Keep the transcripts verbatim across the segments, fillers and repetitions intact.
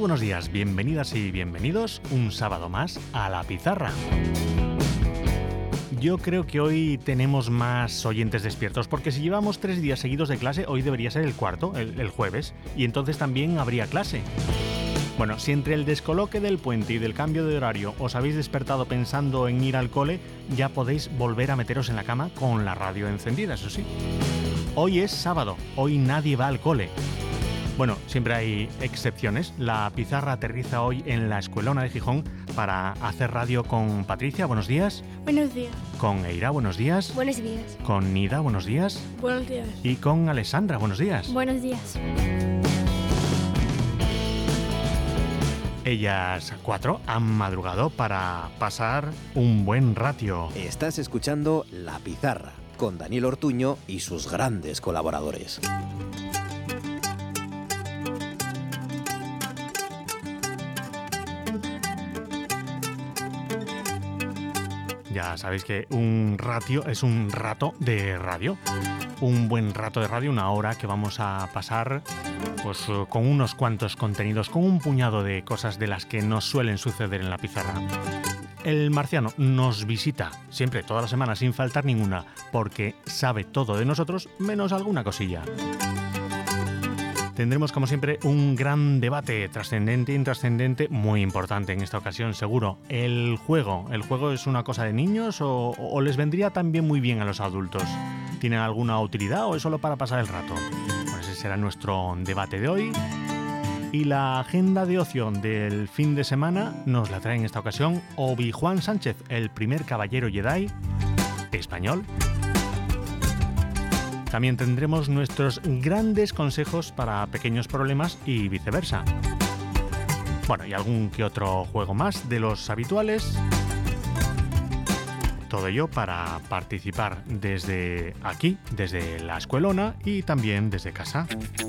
buenos días, bienvenidas y bienvenidos un sábado más a La Pizarra. Yo creo que hoy tenemos más oyentes despiertos, porque si llevamos tres días seguidos de clase, hoy debería ser el cuarto, el, el jueves, y entonces también habría clase. Bueno, si entre el descoloque del puente y del cambio de horario os habéis despertado pensando en ir al cole, ya podéis volver a meteros en la cama con la radio encendida, eso sí. Hoy es sábado, hoy nadie va al cole. Bueno, siempre hay excepciones. La Pizarra aterriza hoy en la Escuelona de Gijón para hacer radio con Patricia, buenos días. Buenos días. Con Eira, buenos días. Buenos días. Con Nida, buenos días. Buenos días. Y con Alessandra, buenos días. Buenos días. Ellas cuatro han madrugado para pasar un buen ratio. Estás escuchando La Pizarra con Daniel Ortuño y sus grandes colaboradores. Ya sabéis que un ratio es un rato de radio. Un buen rato de radio, una hora que vamos a pasar pues con unos cuantos contenidos, con un puñado de cosas de las que nos suelen suceder en La Pizarra. El marciano nos visita siempre, toda la semana, sin faltar ninguna, porque sabe todo de nosotros menos alguna cosilla. Tendremos, como siempre, un gran debate trascendente e intrascendente, muy importante en esta ocasión, seguro. El juego. ¿El juego es una cosa de niños o, o les vendría también muy bien a los adultos? ¿Tienen alguna utilidad o es solo para pasar el rato? Pues ese será nuestro debate de hoy. Y la agenda de ocio del fin de semana nos la trae en esta ocasión Obi-Juan Sánchez, el primer caballero Jedi español. También tendremos nuestros grandes consejos para pequeños problemas y viceversa. Bueno, y algún que otro juego más de los habituales. Todo ello para participar desde aquí, desde la Escuelona y también desde casa.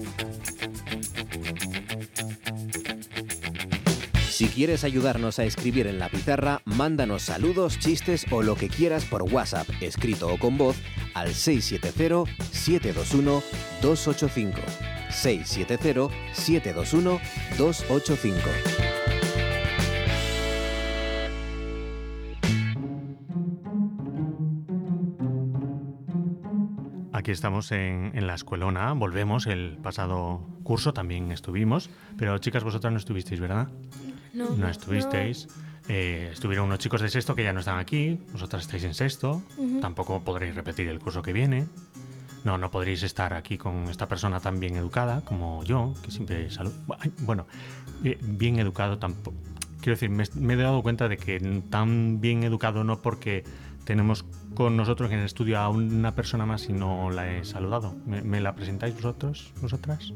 Si quieres ayudarnos a escribir en La Pizarra, mándanos saludos, chistes o lo que quieras por WhatsApp, escrito o con voz, al seis siete cero, siete dos uno, dos ocho cinco. seis siete cero, siete dos uno, dos ocho cinco. Aquí estamos en, en la Escuelona, volvemos, el pasado curso también estuvimos, pero chicas, vosotras no estuvisteis, ¿verdad? No. No estuvisteis. No. Eh, estuvieron unos chicos de sexto que ya no están aquí, vosotras estáis en sexto, uh-huh. Tampoco podréis repetir el curso que viene. No, no podréis estar aquí con esta persona tan bien educada como yo, que siempre saludo. Bueno, eh, bien educado tampoco. Quiero decir, me, me he dado cuenta de que tan bien educado no porque tenemos con nosotros en el estudio a una persona más y no la he saludado. ¿Me, me la presentáis vosotros, vosotras?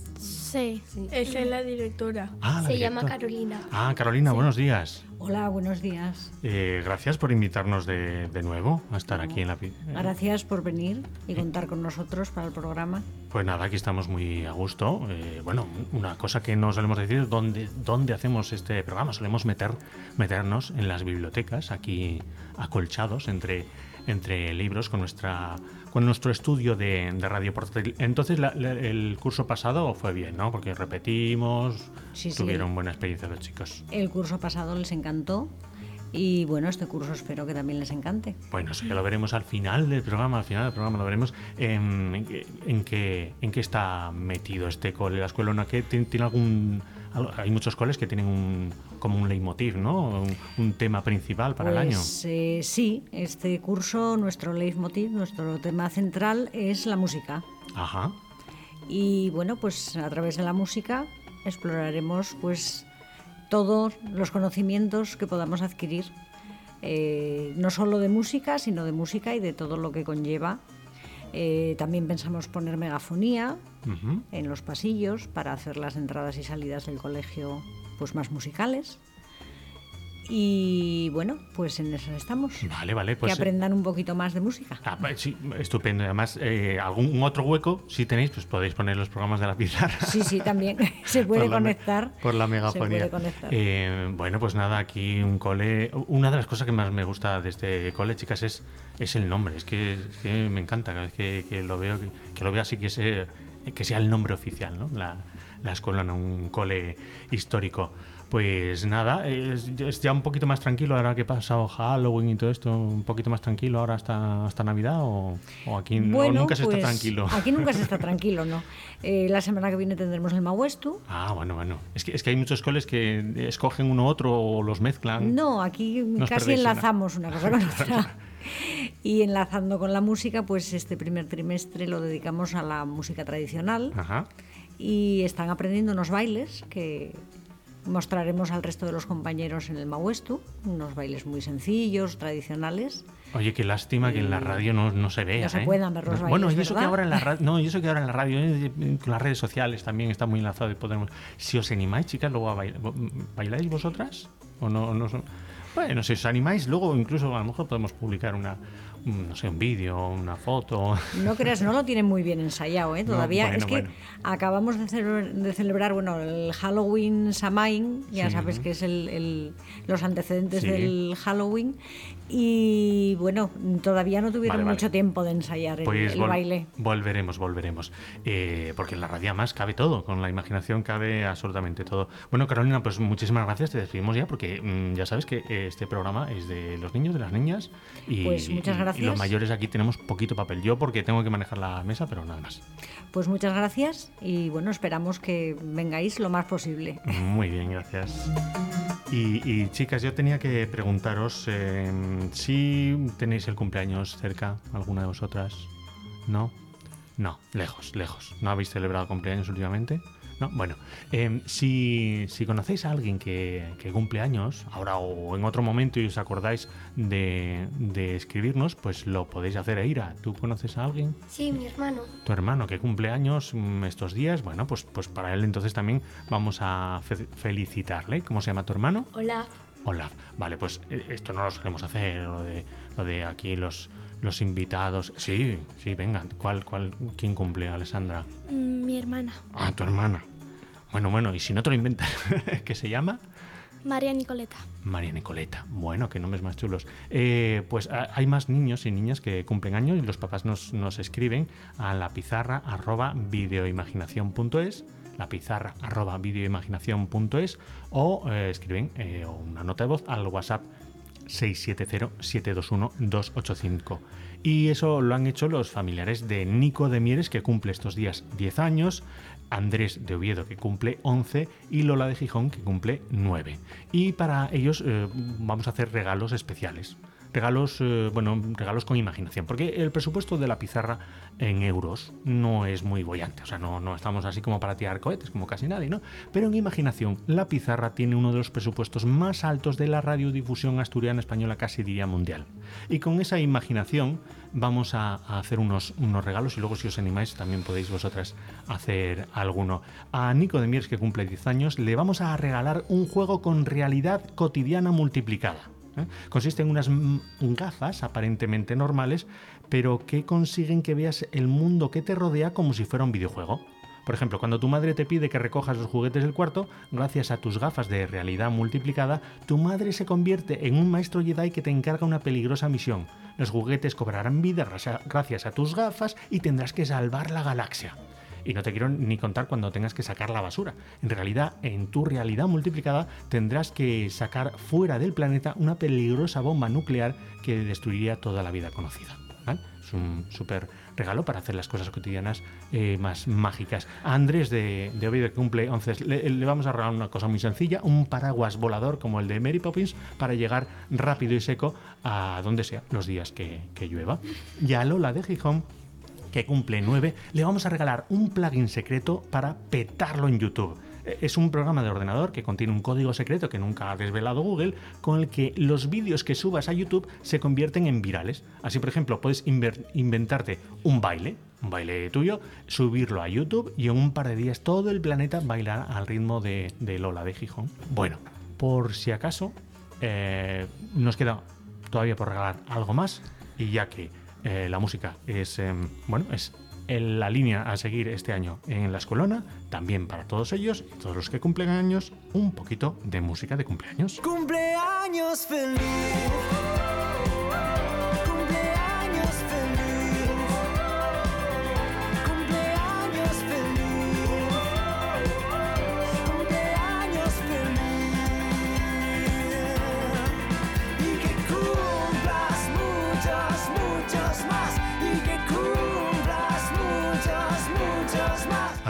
Sí, sí. Esa es la directora. Ah, la Se directora. llama Carolina. Ah, Carolina, sí. Buenos días. Hola, buenos días. Eh, gracias por invitarnos de, de nuevo a estar aquí en la... Eh. Gracias por venir y contar con nosotros para el programa. Pues nada, aquí estamos muy a gusto. Eh, bueno, una cosa que no solemos decir es dónde, dónde hacemos este programa. Solemos meter, meternos en las bibliotecas, aquí acolchados entre, entre libros con nuestra... con nuestro estudio de, de radio portátil. Entonces la, la, el curso pasado fue bien, ¿no? Porque repetimos, sí, tuvieron sí. buena experiencia los chicos. El curso pasado les encantó y bueno, este curso espero que también les encante. Bueno, eso ya lo veremos al final del programa, al final del programa lo veremos en, en, en, qué, en qué está metido este cole, la Escuelona, que tiene, tiene algún... Hay muchos coles que tienen un, como un leitmotiv, ¿no? Un, un tema principal para pues, el año. Eh, sí, este curso, nuestro leitmotiv, nuestro tema central es la música. Ajá. Y bueno, pues a través de la música exploraremos pues todos los conocimientos que podamos adquirir, eh, no solo de música, sino de música y de todo lo que conlleva. Eh, también pensamos poner megafonía uh-huh. en los pasillos para hacer las entradas y salidas del colegio pues más musicales. Y bueno, pues en eso estamos. Vale, vale. Pues, que aprendan un poquito más de música. Ah, sí, estupendo. Además, eh, algún otro hueco, si tenéis, pues podéis poner los programas de la Pizarra. Sí, sí, también. Se puede por conectar. Me, por la megafonía. Se puede conectar. Eh, bueno, pues nada, aquí un cole. Una de las cosas que más me gusta de este cole, chicas, es, es el nombre. Es que, es que me encanta cada vez que, que lo veo, que, que lo veo así, que, se, que sea el nombre oficial, ¿no? La, la Escolana, un cole histórico. Pues nada, es, es ya un poquito más tranquilo ahora que ha pasado Halloween y todo esto, un poquito más tranquilo ahora hasta, hasta Navidad, o, o aquí bueno, o nunca se pues, está tranquilo. Aquí nunca se está tranquilo, ¿no? Eh, la semana que viene tendremos el Mahuestu. Ah, bueno, bueno. Es que, es que hay muchos coles que escogen uno u otro o los mezclan. No, aquí no casi enlazamos una, una cosa con otra. Y enlazando con la música, pues este primer trimestre lo dedicamos a la música tradicional. Ajá. Y están aprendiendo unos bailes que mostraremos al resto de los compañeros en el Mahuestu, unos bailes muy sencillos, tradicionales. Oye, qué lástima que en la radio no, no se vea. No se ¿eh? puedan ver los bailes, bueno, y eso ¿verdad? que ahora en la radio, no, y eso que ahora en la radio, eh, con las redes sociales también está muy enlazado y podemos. Si os animáis, chicas, luego a bailar, ¿bailáis vosotras? ¿O no, no son? Bueno, si os animáis, luego incluso a lo mejor podemos publicar una, no sé, un vídeo, una foto. No creas, no lo tienen muy bien ensayado, ¿eh? Todavía. No, bueno, es que bueno. acabamos de, cele- de celebrar, bueno, el Halloween Samhain, ya Sí. sabes que es el, el- los antecedentes Sí. del Halloween, y bueno, todavía no tuvieron Vale, vale. mucho tiempo de ensayar el, Pues el vol- baile. volveremos, volveremos. Eh, porque en la radio más cabe todo, con la imaginación cabe absolutamente todo. Bueno, Carolina, pues muchísimas gracias, te despedimos ya, porque mm, ya sabes que este programa es de los niños, de las niñas, y, Pues muchas y- gracias. y los mayores aquí tenemos poquito papel. Yo porque tengo que manejar la mesa, pero nada más. Pues muchas gracias y bueno, esperamos que vengáis lo más posible. Muy bien, gracias. Y, y, chicas, yo tenía que preguntaros eh, si tenéis el cumpleaños cerca, alguna de vosotras. ¿No? No, lejos, lejos. ¿No habéis celebrado cumpleaños últimamente? No, bueno, eh, si, si conocéis a alguien que, que cumple años, ahora o en otro momento, y os acordáis de, de escribirnos, pues lo podéis hacer. Eira, ¿tú conoces a alguien? Sí, mi hermano. Tu hermano que cumple años mm, estos días, bueno, pues, pues para él entonces también vamos a fe- felicitarle. ¿Cómo se llama tu hermano? Hola. Olaf. Vale, pues eh, esto no lo solemos hacer, lo de, lo de aquí los, los invitados. Sí, sí, venga, ¿cuál, cuál, quién cumple, Alessandra? Mm, Mi hermana. Ah, tu hermana. Bueno, bueno, y si no te lo inventas, ¿qué se llama? María Nicoleta. María Nicoleta. Bueno, qué nombres más chulos. Eh, pues a- hay más niños y niñas que cumplen años y los papás nos, nos escriben a la pizarra arroba videoimaginación punto es, la pizarra arroba videoimaginación punto es, o eh, escriben eh, una nota de voz al WhatsApp seis siete cero, siete dos uno, dos ocho cinco. Y eso lo han hecho los familiares de Nico de Mieres, que cumple estos días diez años, Andrés de Oviedo, que cumple once, y Lola de Gijón, que cumple nueve. Y para ellos eh, vamos a hacer regalos especiales. Regalos, eh, bueno, regalos con imaginación, porque el presupuesto de la pizarra en euros no es muy boyante, o sea, no, no estamos así como para tirar cohetes, como casi nadie, ¿no? Pero en imaginación, la pizarra tiene uno de los presupuestos más altos de la radiodifusión asturiana española, casi diría mundial. Y con esa imaginación vamos a, a hacer unos, unos regalos, y luego, si os animáis, también podéis vosotras hacer alguno. A Nico de Mieres, que cumple diez años, le vamos a regalar un juego con realidad cotidiana multiplicada. ¿Eh? Consiste en unas mm, gafas aparentemente normales, pero que consiguen que veas el mundo que te rodea como si fuera un videojuego. Por ejemplo, cuando tu madre te pide que recojas los juguetes del cuarto, gracias a tus gafas de realidad multiplicada, tu madre se convierte en un maestro Jedi que te encarga una peligrosa misión. Los juguetes cobrarán vida gracias a tus gafas y tendrás que salvar la galaxia. Y no te quiero ni contar cuando tengas que sacar la basura. En realidad, en tu realidad multiplicada, tendrás que sacar fuera del planeta una peligrosa bomba nuclear que destruiría toda la vida conocida. ¿Vale? Es un súper regalo para hacer las cosas cotidianas eh, más mágicas. A Andrés de, de Oviedo, que cumple once, le, le vamos a regalar una cosa muy sencilla, un paraguas volador como el de Mary Poppins, para llegar rápido y seco a donde sea los días que, que llueva. Y a Lola de Gijón, que cumple nueve, le vamos a regalar un plugin secreto para petarlo en YouTube. Es un programa de ordenador que contiene un código secreto que nunca ha desvelado Google, con el que los vídeos que subas a YouTube se convierten en virales. Así, por ejemplo, puedes inver- inventarte un baile, un baile tuyo, subirlo a YouTube, y en un par de días todo el planeta bailará al ritmo de, de Lola de Gijón. Bueno, por si acaso, eh, nos queda todavía por regalar algo más, y ya que Eh, la música es, eh, bueno, es en la línea a seguir este año en la Escolana, también para todos ellos y todos los que cumplen años, un poquito de música de cumpleaños. Cumpleaños feliz. Cumpleaños feliz. Cumpleaños feliz.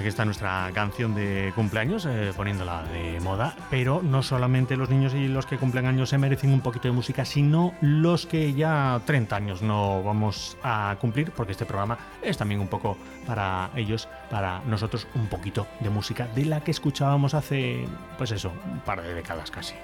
Aquí está nuestra canción de cumpleaños, eh, poniéndola de moda, pero no solamente los niños y los que cumplen años se merecen un poquito de música, sino los que ya treinta años no vamos a cumplir, porque este programa es también un poco para ellos, para nosotros, un poquito de música de la que escuchábamos hace, pues eso, un par de décadas casi.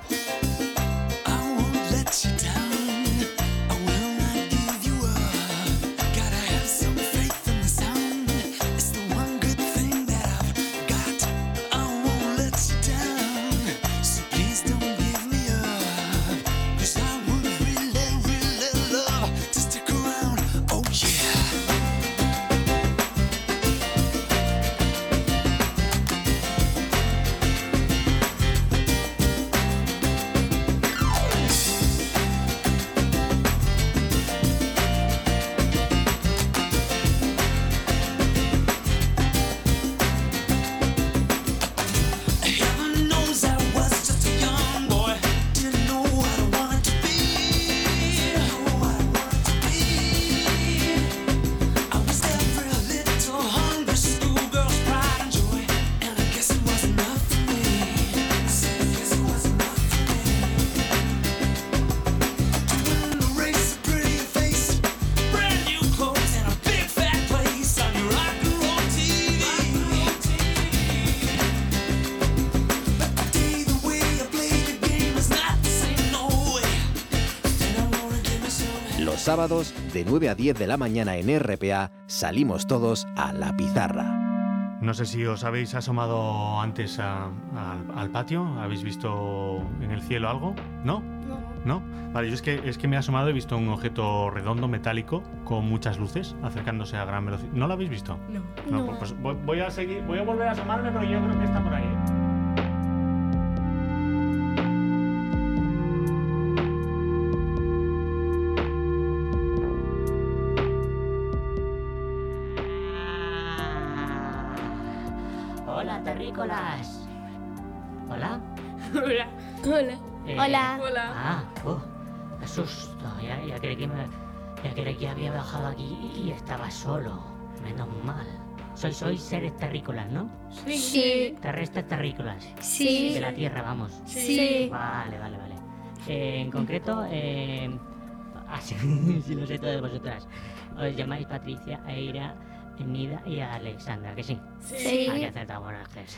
Sábados, de nueve a diez de la mañana en R P A, salimos todos a la pizarra. No sé si os habéis asomado antes a, a, al patio, ¿habéis visto en el cielo algo? ¿No? No. ¿No? Vale, yo es que, es que me he asomado, he visto un objeto redondo, metálico, con muchas luces, acercándose a gran velocidad. ¿No lo habéis visto? No. No, No. pues voy, voy a seguir, voy a volver a asomarme, pero yo creo que está por ahí, ¿eh? Hola, terrícolas. Hola. Hola. Hola. Eh, Hola. Hola. Ah, uh, qué susto. Ya, ya creí que me, ya creí que había bajado aquí y estaba solo. Menos mal. Sois, sois seres terrícolas, ¿no? Sí. Terrestres terrícolas. Sí. De la tierra, vamos. Sí. Vale, vale, vale. Eh, en concreto, eh, ah, sí, sí lo sé todas vosotras. Os llamáis Patricia, Eira, Nida y Alexandra, ¿que sí? Sí. Hay que acertar buenas.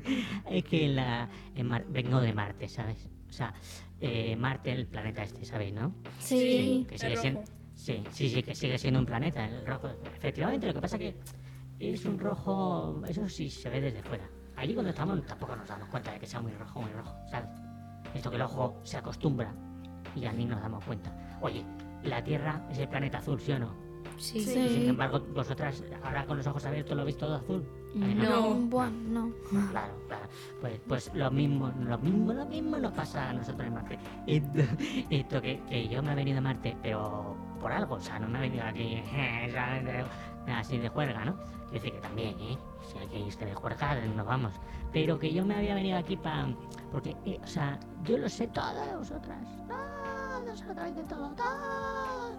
Es que la, en Mar- vengo de Marte, ¿sabes? O sea, eh, Marte, el planeta este, ¿sabéis, no? Sí. Que el sigue siendo... rojo. Sí, sí, sí, que sigue siendo un planeta, el rojo. Efectivamente, lo que pasa que es un rojo... Eso sí se ve desde fuera. Allí cuando estamos tampoco nos damos cuenta de que sea muy rojo, muy rojo, ¿sabes? Esto que el ojo se acostumbra y ya ni nos damos cuenta. Oye, la Tierra es el planeta azul, ¿sí o no? Sí. Y sin embargo, vosotras ahora con los ojos abiertos lo veis todo azul. ¿A que No. Bueno, no. Claro, claro. Pues, pues lo mismo, lo mismo, lo mismo nos pasa a nosotros en Marte. Esto, esto que, que yo me he venido a Marte, pero por algo, o sea, no me he venido aquí ¿sabes? De- así de juerga, ¿no? Quiero decir que también, ¿eh? Si hay que irse de juerga, nos vamos. Pero que yo me había venido aquí para... Porque, eh, o sea, yo lo sé todo de vosotras. Todo, se lo sabéis de todo, todo.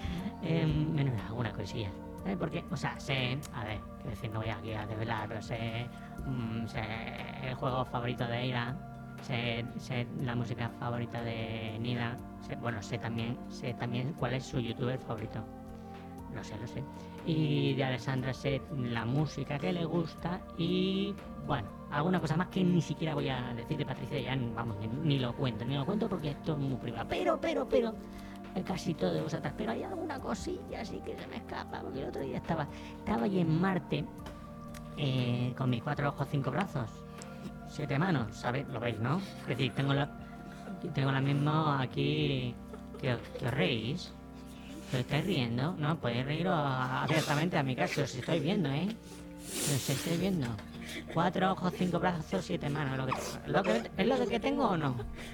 Eh, menos alguna cosilla. ¿Sabes? Porque, o sea, sé, a ver, quiero decir, no voy aquí a desvelar, pero sé, mm, sé el juego favorito de Eira, sé, sé la música favorita de Nida, sé, bueno, sé también, sé también cuál es su youtuber favorito. Lo sé, lo sé. Y de Alessandra sé la música que le gusta y, bueno, alguna cosa más que ni siquiera voy a decir de Patricia, ya, vamos, ni, ni lo cuento, ni lo cuento porque esto es muy privado. Pero, pero, pero... casi todo de vosotras, pero hay alguna cosilla así que se me escapa, porque el otro día estaba, estaba allí en Marte, eh, con mis cuatro ojos, cinco brazos, siete manos, ¿sabéis? Lo veis, ¿no? Es decir, tengo la, tengo la misma aquí, que, os- que os reís, que os estáis riendo, ¿no? Podéis reíros abiertamente a mi caso, os estoy viendo, ¿eh? Os estoy viendo. Cuatro ojos, cinco brazos, siete manos, lo que, lo que, ¿es lo que tengo o no?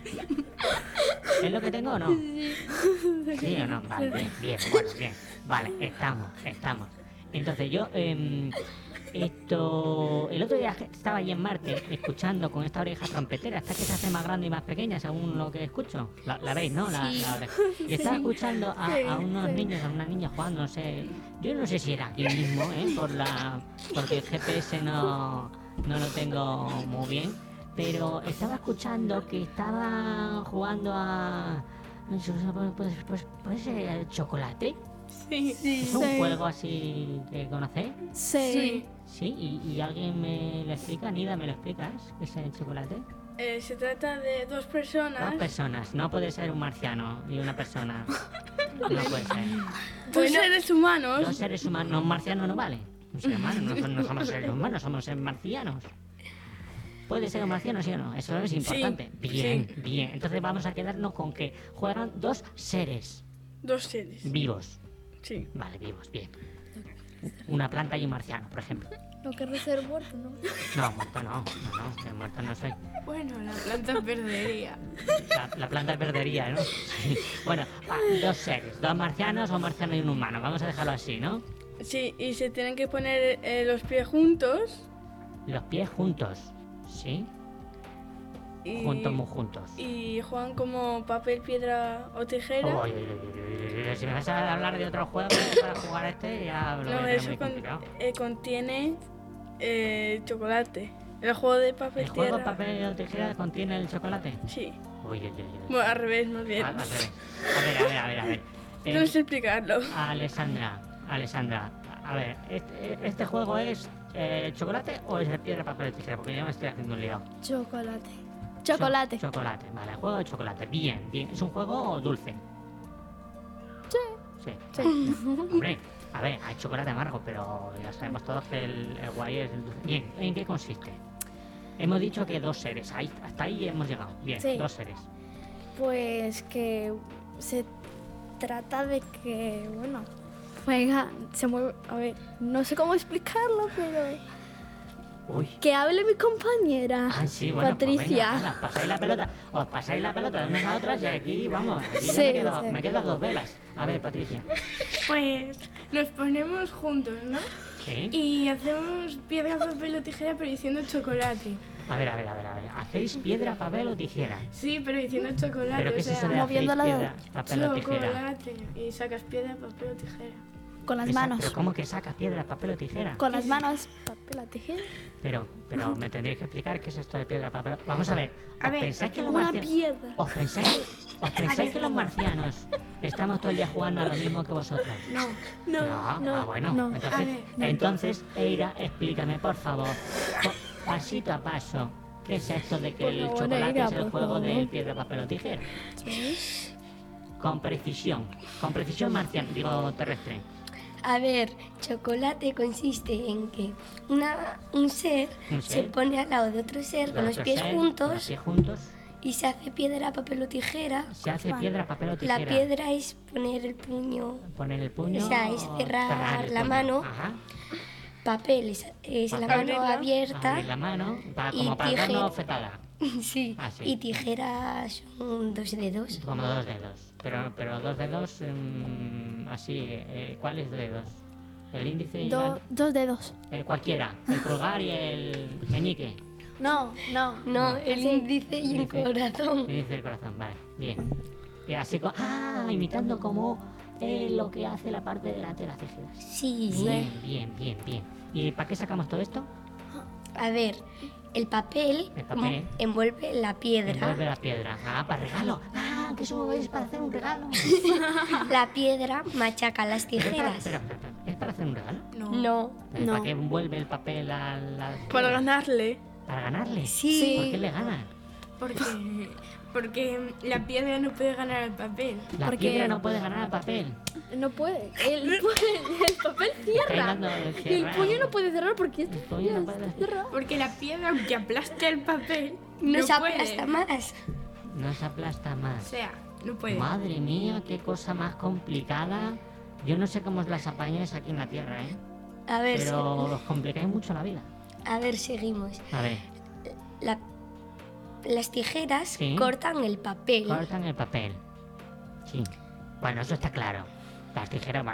¿Es lo que tengo o no? ¿Sí o no? Vale, bien, bien, bueno, bien. Vale, estamos, estamos. Entonces yo, eh, Esto, el otro día estaba allí en Marte escuchando con esta oreja trompetera, hasta que se hace más grande y más pequeña según lo que escucho. La, la veis, ¿no? La, Sí. la oreja. Y estaba escuchando a, a unos niños, a una niña jugando, no sé. Yo no sé si era aquí mismo, ¿eh? Por la, porque el G P S no, no lo tengo muy bien. Pero estaba escuchando que estaba jugando a. Pues, pues, pues, el chocolate. Sí. ¿Es un juego así que conocéis? Sí. Sí, y, y alguien me lo explica, Nida, ¿me lo explicas? ¿Qué es el chocolate? Eh, se trata de dos personas. Dos personas, no puede ser un marciano y una persona. No puede ser. Dos seres humanos. Dos seres humanos, no, un marciano no vale. Un ser humano, no, son- no somos seres humanos, somos seres marcianos. ¿Puede ser un marciano, sí o no? Eso es importante. Bien, bien. Entonces vamos a quedarnos con que juegan dos seres Dos seres. vivos. Sí. Vale, vivos, bien. Una planta y un marciano, por ejemplo. No querré ser muerto, ¿no? No, muerto no, no, no, que muerto no soy. Bueno, la planta perdería. La, la planta perdería, ¿no? Sí. Bueno, va, dos seres, dos marcianos o un marciano y un humano. Vamos a dejarlo así, ¿no? Sí, y se tienen que poner eh, los pies juntos. Los pies juntos, ¿sí? Y, Juntos, muy juntos. y juegan como papel, piedra o tijera. Uy, uy, uy, uy, uy, si me vas a hablar de otro juego para jugar este, ya lo voy a No, tener eso muy con- complicado. eh, contiene eh, chocolate. El juego de papel, ¿El juego tierra. papel o tijera contiene el chocolate? Sí. Uy, uy, uy, uy. Bueno, al revés, más bien. Al- al revés. A ver, a ver, a ver, a ver. No Eh, sé explicarlo. Alessandra, Alessandra, a ver, ¿este, este juego es eh, chocolate o es de piedra, papel o tijera? Porque yo me estoy haciendo un lío. Chocolate. Chocolate. Cho- chocolate, vale, juego de chocolate. Bien, bien. ¿Es un juego dulce? Sí. Sí. Hombre, a ver, hay chocolate amargo, pero ya sabemos todos que el, el guay es el dulce. Bien, ¿en qué consiste? Hemos dicho que dos seres, ahí, hasta ahí hemos llegado. Bien, Sí. dos seres. Pues que se trata de que, bueno, juega, se mueve, a ver, no sé cómo explicarlo, pero Uy. que hable mi compañera, Ah, sí, bueno, Patricia. Pues venga, ala, pasáis la pelota, os pasáis la pelota de unas a otras y aquí, vamos, aquí ya Sí, me, quedo, sí. me quedo a dos velas. A ver, Patricia. Pues nos ponemos juntos, ¿no? ¿Sí? Y hacemos piedra, papel o tijera, pero diciendo chocolate. A ver, a ver, a ver, a ver. ¿Hacéis piedra, papel o tijera? Sí, pero diciendo chocolate. ¿Pero qué o es sea, eso de hacéis moviendo la- piedra, papel o tijera? chocolate. Y sacas piedra, papel o tijera. Con las Esa- manos. ¿Pero cómo que sacas piedra, papel o tijera? Con las manos, papel, la tijera. Pero, pero me tendréis que explicar qué es esto de piedra, papel. Vamos a ver. A ¿Os ver, pensáis que los Una marcianos... piedra. ¿Os pensáis, os pensáis que los marcianos estamos todo el día jugando a lo mismo que vosotros? No. No, ah, bueno. no. Entonces, A ver, no. entonces, Eira, explícame, por favor, po- pasito a paso, ¿qué es esto de que Por el favor, chocolate Eira, es el por juego favor. del piedra, papel o tijera? Con precisión, con precisión marciana, digo terrestre. A ver, chocolate consiste en que una, un ser Un se ser. pone al lado de otro ser con los Otro pies ser, Con los juntos pies juntos, y se hace piedra, papel o tijera. se hace piedra, papel o tijera. La piedra es poner el puño, Poner el puño. o sea, es cerrar el la puño. mano. Ajá. papel es, es la Papel. mano Abrirla. abierta. Abrir la mano, para, Y como para tijera. darnos fetada. Sí, Ah, sí. y tijeras son dos dedos. Como dos dedos. Pero, pero dos dedos mm, así. Eh, ¿Cuáles dedos? El índice y Do- dos dedos. la- el cualquiera. El pulgar y el meñique. No, no. No, el Así. índice y el Índice. corazón. El índice del corazón, vale. Bien. Y así como. Ah, imitando como eh, lo que hace la parte delante de las tijeras. Sí. Bien, bien, bien, bien. ¿Y para qué sacamos todo esto? A ver, el papel, El papel. mm, envuelve la piedra. Envuelve la piedra. Ah, para regalo. Ah, que eso es para hacer un regalo. La piedra machaca las Pero es para- tijeras. espera, espera, espera. ¿Es para hacer un regalo? No. ¿Pero No. ¿Para qué envuelve el papel a la... Para ganarle. ¿Para ganarle? Sí. ¿Por qué le gana? Porque, porque la piedra no puede ganar al papel. La Porque- piedra no puede ganar al papel. No puede. El, el papel Estáis cierra. dando el Y el cierra. puño no puede cerrar porque El puño no puede- cerrado. Porque la piedra, aunque aplaste el papel, No, no se puede. aplasta más. No se aplasta O más. sea, no puede. Madre mía, qué cosa más complicada. Yo no sé cómo os las apañáis aquí en la Tierra, ¿eh? A ver, Pero os complicáis mucho la vida. se- a ver, seguimos. A ver, La- las tijeras Sí. cortan el papel. cortan el papel. Sí. Bueno, eso está claro. Las tijeras, bueno,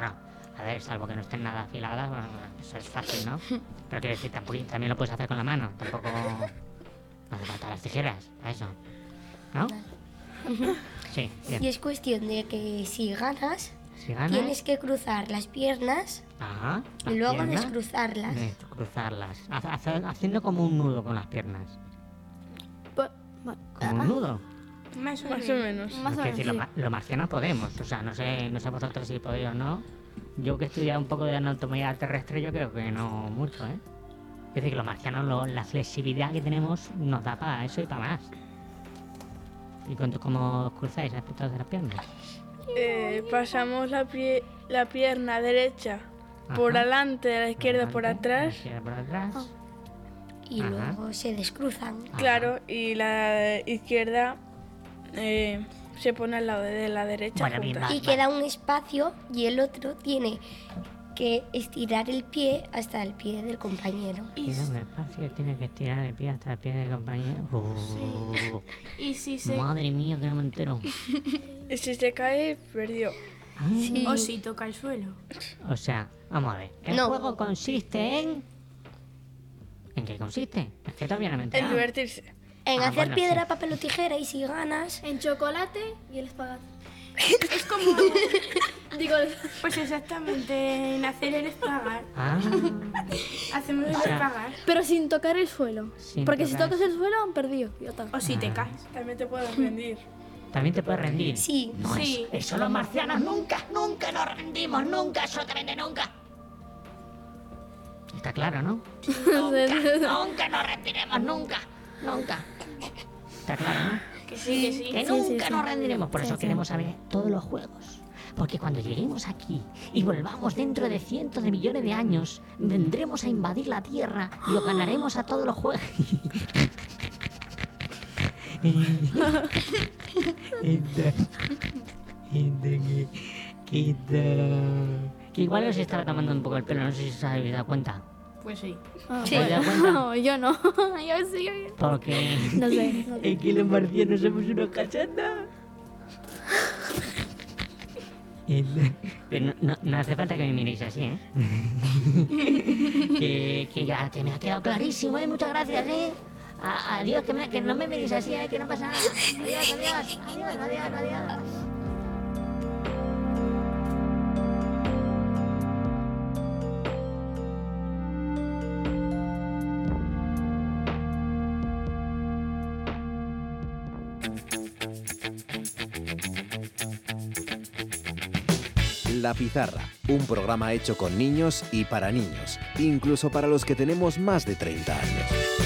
A ver, salvo que no estén nada afiladas, bueno, eso es fácil, ¿no? Pero quiero decir, tampoco, también lo puedes hacer con la mano. Tampoco... No hace falta las tijeras, a eso. ¿No? Sí, bien. Y es cuestión de que si ganas, Si ganas... tienes que cruzar las piernas Ajá, y luego piernas, descruzarlas. Descruzarlas. Hace- hace- haciendo como un nudo con las piernas. Pues, bueno, Como un nudo. Más o Más o menos. menos. más Es o decir, menos, los, sí. ma- los marcianos podemos, o sea, no sé, no sé vosotros si podéis o no. Yo que he estudiado un poco de anatomía terrestre, yo creo que no mucho, ¿eh? Es decir, que los marcianos, lo- la flexibilidad que tenemos nos da para eso y para más. ¿Y cuánto, cómo os cruzáis respecto de las piernas? Eh, pasamos la, pie- la pierna derecha por Ajá. adelante, de la izquierda por adelante, la atrás. izquierda por atrás. Y Ajá. luego se descruzan. Ajá. Claro, y la izquierda eh, se pone al lado de la derecha. Bueno, bien, junta. va. Y queda un espacio y el otro tiene que estirar el pie hasta el pie del compañero. Tiene un espacio, tiene que estirar el pie hasta el pie del compañero. Uh, Y si se... Madre mía, que no me entero. Y si se cae, perdió. Ah, O si toca el suelo. O sea, vamos a ver. El No. juego consiste en... ¿En qué consiste? Es que todavía no me he En enterado. divertirse. En Ah, hacer bueno, piedra, sí. papel o tijera y si ganas... En chocolate y el espagato. Es como... Digo, Pues exactamente, en hacer el espagar. Ah, Hacemos el O sea, espagar. pero sin tocar el suelo. Sin Porque si tocar. tocas el suelo, han perdido. Ya está. O si te caes. También te puedes rendir. también te puedes rendir. Sí. No, Sí. eso, eso los marcianos nunca, nunca nos rendimos, nunca, absolutamente nunca. Está claro, ¿no? Nunca nos rendiremos, nunca, nunca. Está claro, ¿no? Que sí, que sí. Que Sí, nunca sí, sí. nos rendiremos, por Sí, eso sí. queremos saber todos los juegos. Porque cuando lleguemos aquí y volvamos dentro de cientos de millones de años, vendremos a invadir la Tierra y os ganaremos a todos los juegos. Que igual os estaba tomando un poco el pelo, no sé si os habéis dado cuenta. Pues sí. Ah, ¿Te has dado cuenta? No, yo no. Yo sí. yo- Porque No sé. no sé. es que los marcianos somos unos cachondos. Pero no, no, no hace falta que me miréis así, ¿eh? que, que ya que me ha quedado clarísimo, ¿eh? Muchas gracias, ¿eh? A- adiós, que, me- que no me miréis así, ¿eh? Que no pasa nada. Adiós, adiós, adiós, adiós, adiós. La Pizarra, un programa hecho con niños y para niños, incluso para los que tenemos más de treinta años.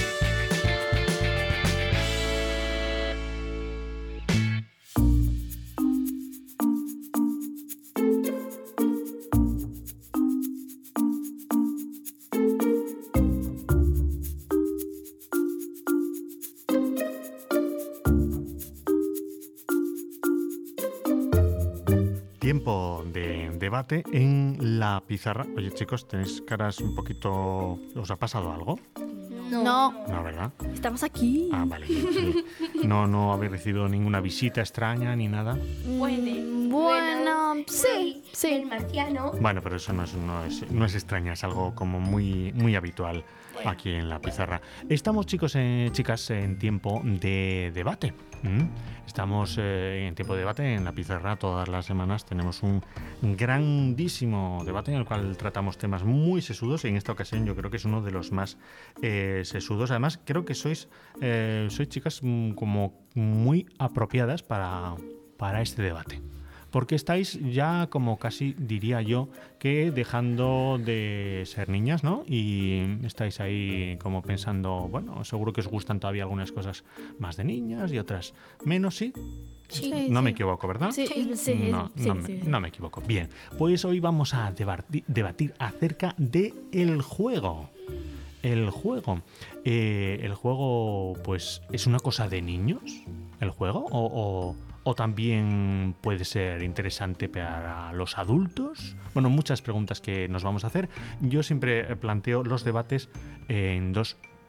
Tiempo de debate en la pizarra. Oye, chicos, tenéis caras un poquito... ¿Os ha pasado algo? No. No, ¿verdad? Estamos aquí. Ah, vale. Sí. No, no habéis recibido ninguna visita extraña ni nada. Puede. Mm, Bueno, sí, El sí. marciano. Bueno, pero eso no es, no es, no es extraña, es algo como muy, muy habitual aquí en la pizarra. Estamos, chicos y chicas, en tiempo de debate. ¿m? Estamos eh, en tiempo de debate en la pizarra. Todas las semanas tenemos un grandísimo debate en el cual tratamos temas muy sesudos y en esta ocasión yo creo que es uno de los más eh, sesudos. Además, creo que sois, eh, sois chicas mm, como muy apropiadas para, para este debate. Porque estáis ya como casi, diría yo, que dejando de ser niñas, ¿no? Y estáis ahí como pensando, bueno, seguro que os gustan todavía algunas cosas más de niñas y otras menos, ¿sí? Sí, No sí. me equivoco, ¿verdad? Sí, sí, no, sí, no, sí. me, no me equivoco. Bien, pues hoy vamos a debati- debatir acerca de el juego. El juego. Eh, el juego, pues, ¿es una cosa de niños? ¿El juego? ¿O, o, o también puede ser interesante para los adultos? Bueno, muchas preguntas que nos vamos a hacer. Yo siempre planteo los debates en dos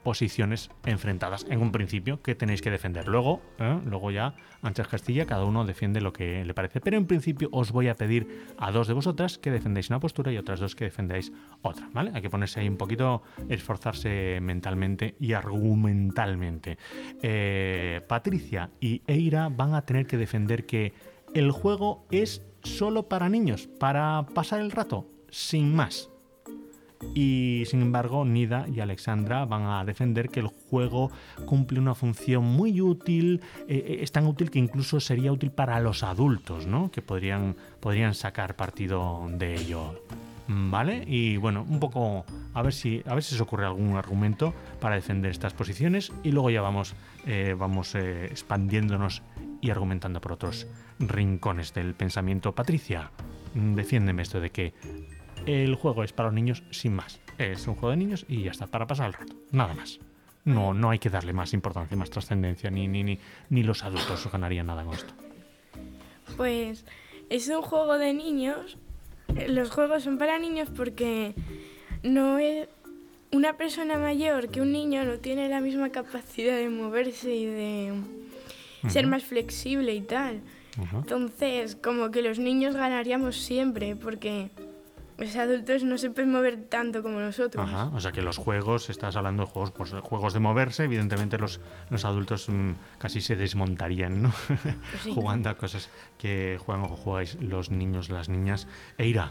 posiciones enfrentadas en un principio que tenéis que defender. Luego, ¿eh? luego ya, Anchas Castilla, cada uno defiende lo que le parece. Pero en principio os voy a pedir a dos de vosotras que defendáis una postura y otras dos que defendáis otra, ¿vale? Hay que ponerse ahí un poquito, esforzarse mentalmente y argumentalmente. Eh, Patricia y Eira van a tener que defender que el juego es solo para niños, para pasar el rato, sin más. Y sin embargo, Nida y Alexandra van a defender que el juego cumple una función muy útil, eh, es tan útil que incluso sería útil para los adultos, ¿no? Que podrían, podrían sacar partido de ello, ¿vale? Y bueno, un poco a ver si, a ver si os ocurre algún argumento para defender estas posiciones y luego ya vamos, eh, vamos eh, expandiéndonos y argumentando por otros rincones del pensamiento. Patricia, defiéndeme esto de que el juego es para los niños sin más. Es un juego de niños y ya está, para pasar el rato. Nada más. No, no hay que darle más importancia, más trascendencia, ni, ni, ni, ni los adultos ganarían nada con esto. Pues es un juego de niños. Los juegos son para niños porque no es una persona mayor que un niño no tiene la misma capacidad de moverse y de uh-huh. ser más flexible y tal. Uh-huh. Entonces, como que los niños ganaríamos siempre porque los adultos no se pueden mover tanto como nosotros. Ajá, o sea que los juegos, estás hablando de juegos, pues juegos de moverse, evidentemente los, los adultos mmm, casi se desmontarían, ¿no? Pues sí. Jugando a cosas que juegan o jugáis los niños, las niñas. Eira,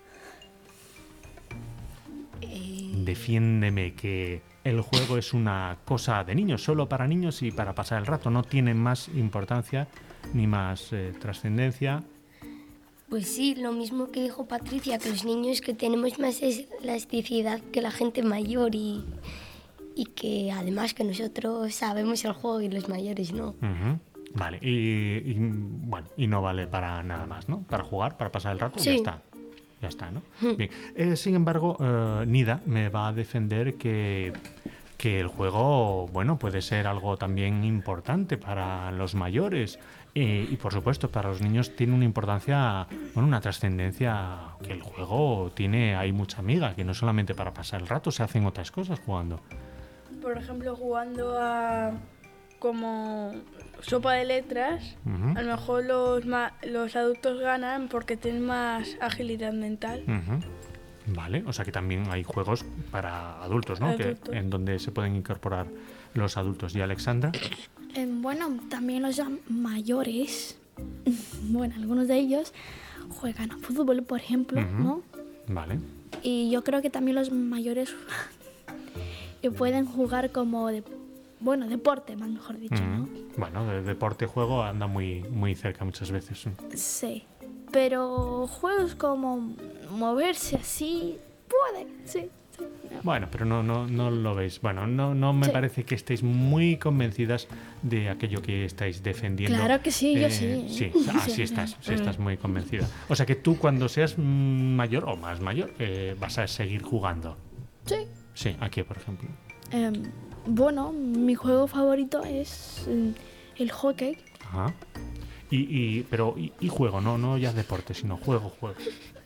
eh... defiéndeme que el juego es una cosa de niños, solo para niños y para pasar el rato, no tiene más importancia ni más eh, trascendencia. Pues sí, lo mismo que dijo Patricia, que los niños que tenemos más elasticidad que la gente mayor y, y que además que nosotros sabemos el juego y los mayores no. Uh-huh. Vale, y, y bueno, y no vale para nada más, ¿no? Para jugar, para pasar el rato, sí. ya está. Ya está, ¿no? Uh-huh. Bien. Eh, sin embargo, uh, Nida me va a defender que, que el juego, bueno, puede ser algo también importante para los mayores. Eh, y por supuesto, para los niños tiene una importancia, bueno, una trascendencia que el juego tiene, hay mucha amiga, que no solamente para pasar el rato, se hacen otras cosas jugando. Por ejemplo, jugando a como sopa de letras, uh-huh. a lo mejor los, ma- los adultos ganan porque tienen más agilidad mental. Uh-huh. Vale, o sea que también hay juegos para adultos, ¿no? Adultos. Que, en donde se pueden incorporar los adultos. ¿Y Alexandra? Eh, bueno, también los mayores, bueno, algunos de ellos juegan a fútbol, por ejemplo, uh-huh. ¿no? Vale. Y yo creo que también los mayores pueden jugar como, de, bueno, deporte, más mejor dicho, uh-huh. ¿no? Bueno, de deporte, juego anda muy, muy cerca muchas veces. Sí, pero juegos como moverse así, pueden, sí. No. Bueno, pero no, no, no lo veis. Bueno, no, no me sí. parece que estéis muy convencidas de aquello que estáis defendiendo. Claro que sí, eh, yo sí. Sí, ah, sí, sí estás, sí estás muy convencida. O sea que tú cuando seas mayor o más mayor eh, vas a seguir jugando. Sí. Sí, ¿a qué, por ejemplo? Eh, bueno, mi juego favorito es eh, el hockey. Ajá. Y, y, pero, y, y juego, no, no ya deporte, sino juego, juego.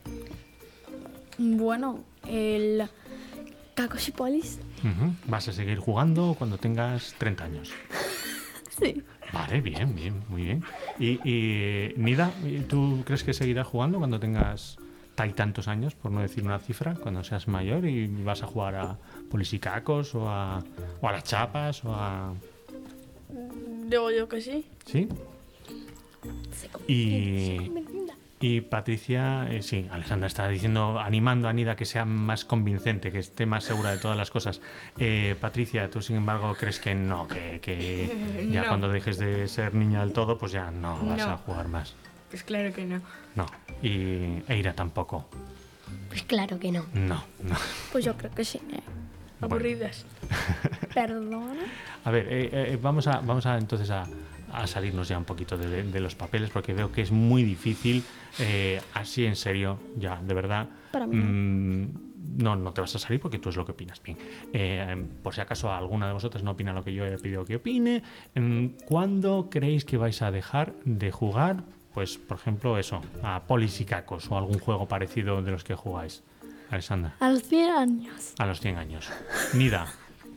Bueno, el Cacosipolis. Uh-huh. ¿Vas a seguir jugando cuando tengas treinta años? Sí. Vale, bien, bien, muy bien. Y, y Nida, ¿tú crees que seguirás jugando cuando tengas tal y tantos años, por no decir una cifra, cuando seas mayor y vas a jugar a polisicacos o a, o a las chapas o a...? Digo yo que sí. ¿Sí? Y... Y Patricia, eh, sí, Alexandra está diciendo, animando a Nida que sea más convincente, que esté más segura de todas las cosas. Eh, Patricia, tú sin embargo crees que no, que, que ya no. Cuando dejes de ser niña del todo, pues ya no vas no. a jugar más. Pues claro que no. No, y Eira tampoco. Pues claro que no. No, no. Pues yo creo que sí. ¿eh? Aburridas. Perdona. A ver, eh, eh, vamos a, vamos a entonces a... a salirnos ya un poquito de, de los papeles porque veo que es muy difícil eh, así en serio, ya, de verdad. Para mí no. Mmm, no, no te vas a salir porque tú es lo que opinas. Bien. Eh, por si acaso alguna de vosotras no opina lo que yo he pedido que opine, ¿cuándo creéis que vais a dejar de jugar, pues, por ejemplo, eso, a polisicacos o algún juego parecido de los que jugáis? Alexandra. A los cien años. A los cien años. Nida.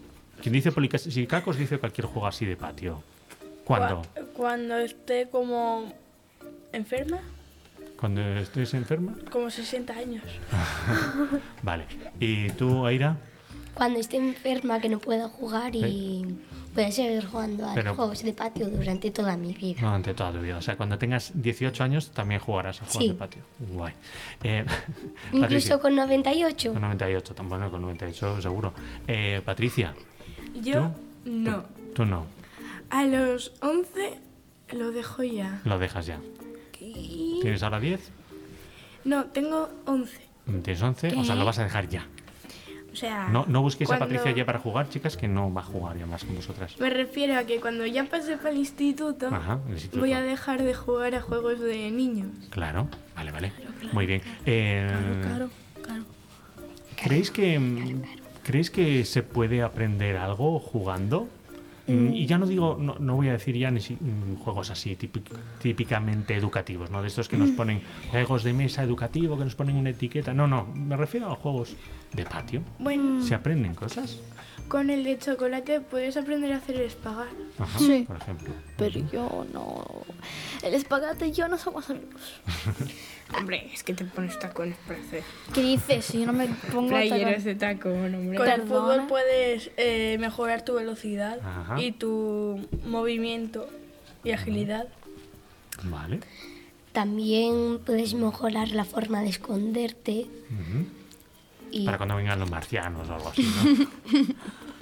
Quien dice polisicacos dice cualquier juego así de patio. ¿Cuándo? Cu- Cuando esté como enferma, ¿Cuando estés enferma? como sesenta años. Vale. ¿Y tú, Aira? Cuando esté enferma que no pueda jugar y pueda seguir jugando a Pero- los juegos de patio durante toda mi vida. No, ante toda tu vida. O sea, cuando tengas dieciocho años también jugarás a juegos Sí. de patio. Guay. Eh, Incluso Patricia, con noventa y ocho. con noventa y ocho, tan bueno, con noventa y ocho seguro. Eh, Patricia, Yo no. tú no, A los once lo dejo ya. lo dejas ya. ¿Tienes ahora diez? No, tengo once. ¿Tienes once? O sea, lo vas a dejar ya. O sea, No, no busquéis a cuando- Patricia ya para jugar, chicas, que no va a jugar ya más con vosotras. Me refiero a que cuando ya pase para el instituto, Ajá, el instituto. voy a dejar de jugar a juegos de niños. Claro, vale, vale. Muy bien. Eh, Claro, claro. ¿Creéis que mm, creéis que se puede aprender algo jugando? Mm, Y ya no digo, no, no voy a decir ya ni si- mm, juegos así típic- típicamente educativos, ¿no? De estos que nos ponen juegos de mesa educativo, que nos ponen una etiqueta. No, no, me refiero a juegos de patio. Bueno, ¿Se aprenden cosas? con el de chocolate puedes aprender a hacer espagar. Ajá, Sí. por ejemplo. Pero yo no. El espagate y yo no somos amigos. Hombre, es que te pones tacones para hacer ¿Qué dices? Si yo no me pongo playeras tacón- de tacón, hombre. Con el Perdona. fútbol puedes eh, mejorar tu velocidad Ajá. y tu movimiento y agilidad. Vale. También puedes mejorar la forma de esconderte. Ujú. Y Para cuando vengan los marcianos o algo así, ¿no?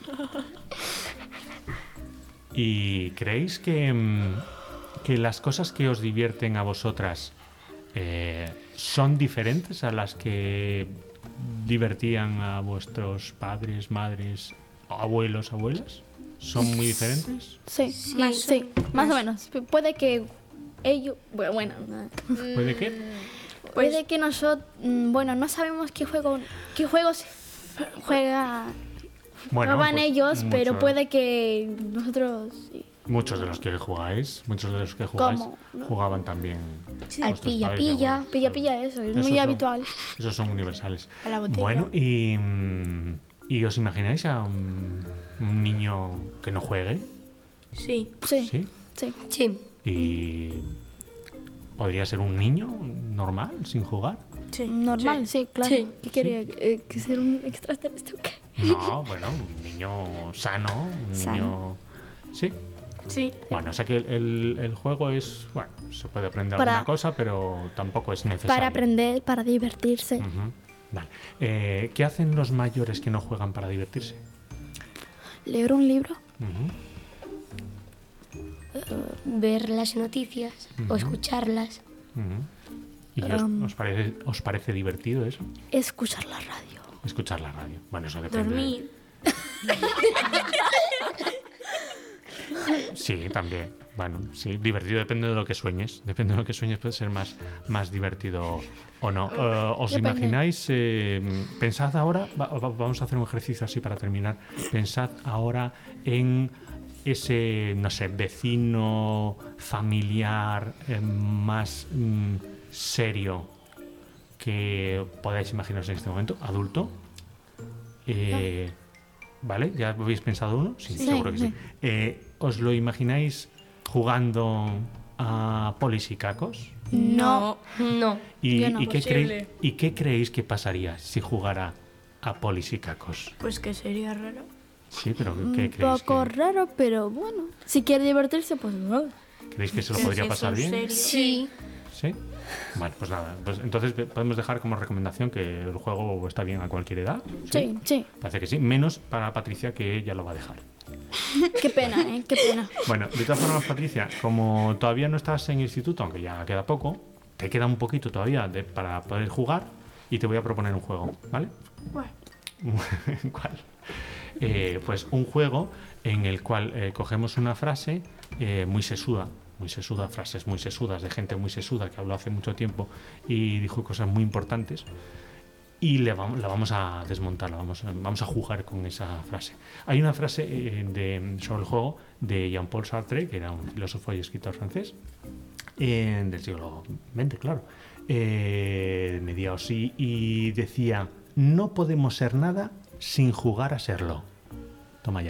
¿Y creéis que, mm, que las cosas que os divierten a vosotras eh, son diferentes a las que divertían a vuestros padres, madres, abuelos, abuelas? ¿Son muy diferentes? Sí, Sí. más, sí, más o menos. Pu- Puede que ellos. Bueno, bueno, ¿Puede qué? puede que nosotros. Bueno, no sabemos qué juego, qué juegos juega, Bueno, juegan pues ellos, pero mucho- puede que nosotros. Sí. Muchos de los que jugáis, muchos de los que jugáis, ¿Cómo? No. jugaban también. al vuestros pilla padres y pilla. abuelos. Pilla, pilla, eso, es Esos muy son- habitual. Esos son universales. A la botella. Bueno, y, mm, ¿y os imagináis a un, un niño que no juegue? Sí. Sí, ¿Sí? sí. Sí. ¿Y podría ser un niño normal, sin jugar? Sí. Normal, sí, claro. Sí. ¿Qué quería? Eh, ¿Que ser un extraterrestre o qué? No, bueno, un niño sano, un Sano. niño... ¿Sí? Sí. Bueno, o sea que el, el- el juego es... Bueno, se puede aprender Para- alguna cosa, pero tampoco es necesario. Para aprender, para divertirse. Ujú. Vale. Eh, ¿Qué hacen los mayores que no juegan para divertirse? Leer un libro. Ujú. Ver las noticias o escucharlas. Ujú. ¿Y os, Um. os parece, os parece divertido eso? Escuchar la radio. Escuchar la radio. Bueno, eso depende. de- Dormir. Sí, también. Bueno, sí, divertido depende de lo que sueñes. Depende de lo que sueñes, puede ser más, más divertido o no. Eh, ¿Os Depende. imagináis? eh, pensad ahora, va- va- vamos a hacer un ejercicio así para terminar. Pensad ahora en ese, no sé, vecino, familiar, eh, más mm, serio que podáis imaginaros en este momento, adulto. Eh, ¿Vale? ¿Ya habéis pensado uno? Sí, Sí, seguro que sí. sí. Eh, ¿Os lo imagináis jugando a polis y cacos? No. No. ¿Y, Yo no. y qué Posible. creéis, ¿Y qué creéis que pasaría si jugara a polis y cacos? Pues que sería raro. Sí, pero ¿qué Un creéis? poco Que, raro, pero bueno. Si quiere divertirse, pues no. ¿Creéis que se lo Que podría si pasar es bien? un serio. Sí. ¿Sí? Bueno, pues nada. Pues entonces ve- podemos dejar como recomendación que el juego está bien a cualquier edad. Sí, sí. Parece que sí. Menos para Patricia, que ella lo va a dejar. Qué pena, ¿eh? Qué pena. Bueno, de todas formas, Patricia, como todavía no estás en instituto, aunque ya queda poco, te queda un poquito todavía de- para poder jugar y te voy a proponer un juego, ¿vale? Bueno, ¿Cuál? Eh, pues un juego en el cual eh, cogemos una frase eh, muy sesuda, muy sesuda, frases muy sesudas de gente muy sesuda que habló hace mucho tiempo y dijo cosas muy importantes. Y le vamos, la vamos a desmontar, la vamos, a, vamos a jugar con esa frase. Hay una frase eh, de, sobre el juego de Jean-Paul Sartre, que era un filósofo y escritor francés, eh, del siglo veinte, claro, eh, mediados, y, y decía: no podemos ser nada sin jugar a serlo. Toma ya.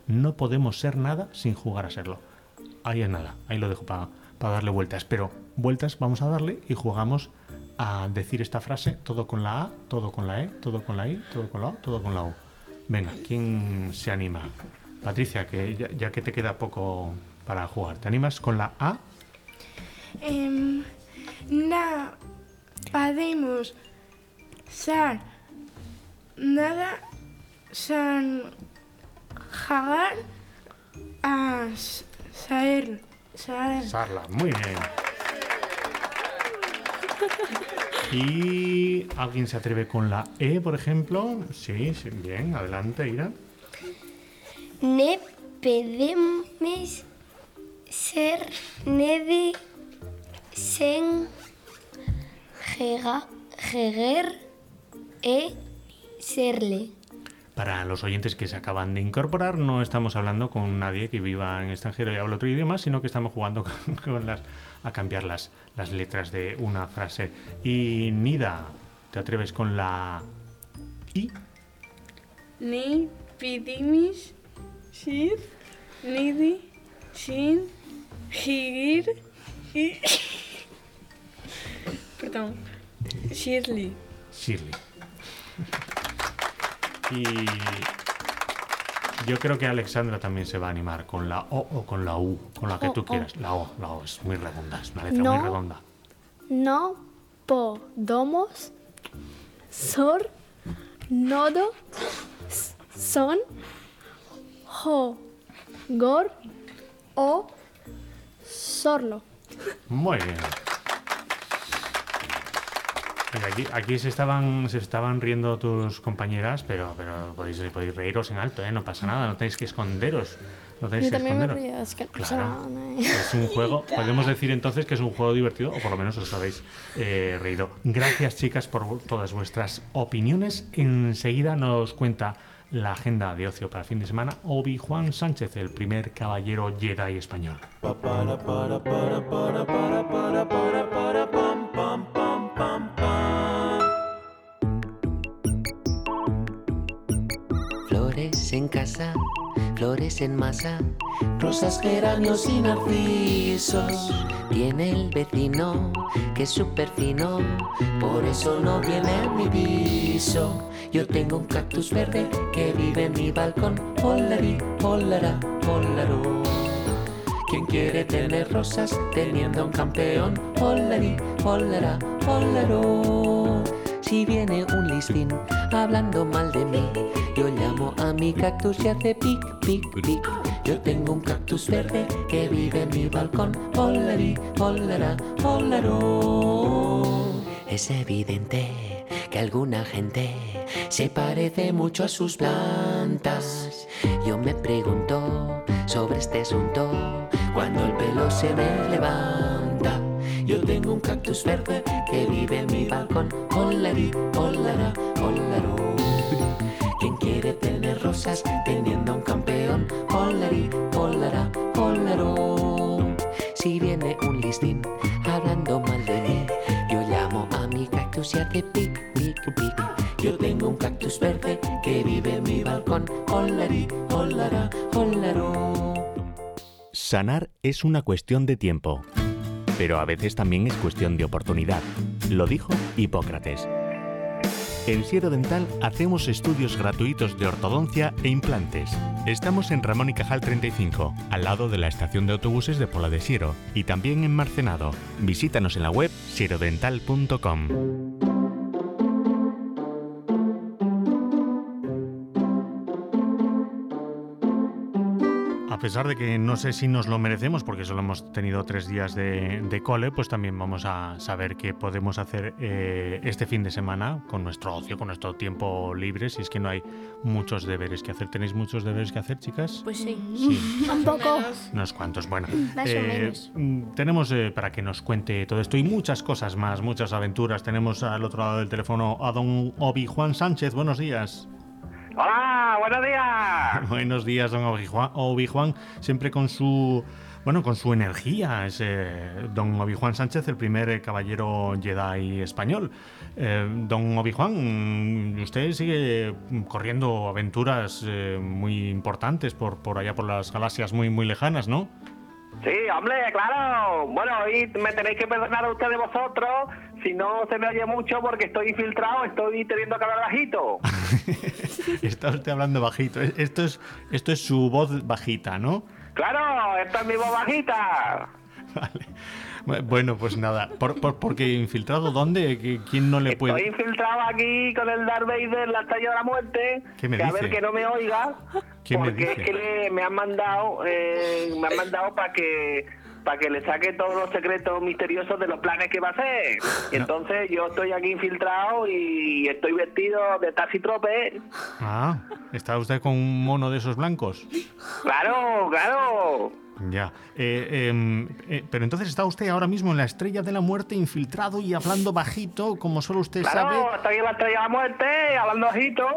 No podemos ser nada sin jugar a serlo. Ahí es nada, ahí lo dejo para pa darle vueltas. Pero vueltas vamos a darle y jugamos a decir esta frase, todo con la A, todo con la E, todo con la I, todo con la O, todo con la U. Venga, ¿quién se anima? Patricia, que ya, ya que te queda poco para jugar, ¿te animas con la A? Um, no podemos ser nada sin jugar a ser, ser. Sarla, muy bien. ¿Y alguien se atreve con la E, por ejemplo? Sí, sí, bien, adelante, Ira. Ne podemos ser nede sen jeger e serle. Para los oyentes que se acaban de incorporar, no estamos hablando con nadie que viva en extranjero y hable otro idioma, sino que estamos jugando con, con las, a cambiar las, las letras de una frase. Y Nida, ¿te atreves con la I? Ni pidimis sir nidi sin gigir y... Perdón. Shirley. Shirley. Y yo creo que Alexandra también se va a animar con la O o con la U, con la que O, tú o. quieras. La O, la O es muy redonda, es una letra No. muy redonda. No podemos ser nodo son jogor o sorlo. Muy bien. Venga, Aquí, aquí se estaban se estaban riendo tus compañeras, pero pero podéis, podéis reíros en alto, ¿eh? No pasa nada, no tenéis que esconderos. No tenéis Yo que también me esconderos. río, es que no Claro. pasa nada, ¿no? Es un juego, podemos decir entonces que es un juego divertido, o por lo menos os habéis eh, reído. Gracias, chicas, por todas vuestras opiniones. Enseguida nos cuenta la agenda de ocio para el fin de semana Obi-Juan Sánchez, el primer caballero Jedi español. Flores en casa, flores en masa, rosas, geranios y narcisos. Tiene el vecino que es súper fino, por eso no viene a mi piso. Yo tengo un cactus verde que vive en mi balcón. Olarí, olará, olaró. ¿Quién quiere tener rosas teniendo un campeón? Olarí, olará, olaró. Si viene un listín hablando mal de mí, yo llamo a mi cactus y hace pic, pic, pic. Yo tengo un cactus verde que vive en mi balcón. Olarí, olará, olaró. Es evidente que alguna gente se parece mucho a sus plantas. Yo me pregunto sobre este asunto cuando el pelo se me levanta. Yo tengo un cactus verde que vive en mi balcón. Olarí, olará, olaró. ¿Quién quiere tener rosas teniendo un campeón? Olarí, olará, olaró. Si viene un listín hablando mal de mí, yo llamo a mi cactus y hace pic, pic, pic. Yo tengo un cactus verde que vive en mi balcón. Olarí, olará, olaró. Sanar es una cuestión de tiempo, pero a veces también es cuestión de oportunidad. Lo dijo Hipócrates. En Siero Dental hacemos estudios gratuitos de ortodoncia e implantes. Estamos en Ramón y Cajal treinta y cinco, al lado de la estación de autobuses de Pola de Siero, y también en Marcenado. Visítanos en la web sierodental punto com. A pesar de que no sé si nos lo merecemos, porque solo hemos tenido tres días de, de cole, pues también vamos a saber qué podemos hacer eh, este fin de semana con nuestro ocio, con nuestro tiempo libre, si es que no hay muchos deberes que hacer. ¿Tenéis muchos deberes que hacer, chicas? Pues sí. Sí. Un poco. Unos cuantos. Bueno, Más o eh, menos. mm, tenemos eh, para que nos cuente todo esto y muchas cosas más, muchas aventuras. Tenemos al otro lado del teléfono a don Obi-Juan Sánchez. Buenos días. ¡Hola! ¡Buenos días! Buenos días, don Obi-Juan. Obi-Juan, siempre con su Bueno, con su energía, es eh, don Obi-Wan Sánchez, el primer eh, caballero Jedi español. Eh, don Obi-Wan, usted sigue corriendo aventuras eh, muy importantes por, por allá por las galaxias muy, muy lejanas, ¿no? Sí, hombre, claro. Bueno, hoy me tenéis que perdonar a ustedes vosotros si no se me oye mucho porque estoy infiltrado, estoy teniendo que hablar bajito. Está usted hablando bajito. Esto es, esto es su voz bajita, ¿no? Claro, esta es mi voz bajita. Vale. Bueno, pues nada. ¿Por, por, porque infiltrado dónde? ¿Quién no le puede...? Estoy infiltrado aquí con el Darth Vader, la estrella de la muerte. ¿Qué me que dice? A ver que no me oiga. ¿Qué me porque dice? es que le, me han mandado, eh, me han mandado para que para que le saque todos los secretos misteriosos de los planes que va a hacer. Y entonces yo estoy aquí infiltrado y estoy vestido de taxi trope. Ah, ¿está usted con un mono de esos blancos? Claro, claro. Ya. Eh, eh, eh, pero entonces está usted ahora mismo en la Estrella de la Muerte, infiltrado y hablando bajito, como solo usted claro, sabe. Claro, estoy en la Estrella de la Muerte, hablando bajito.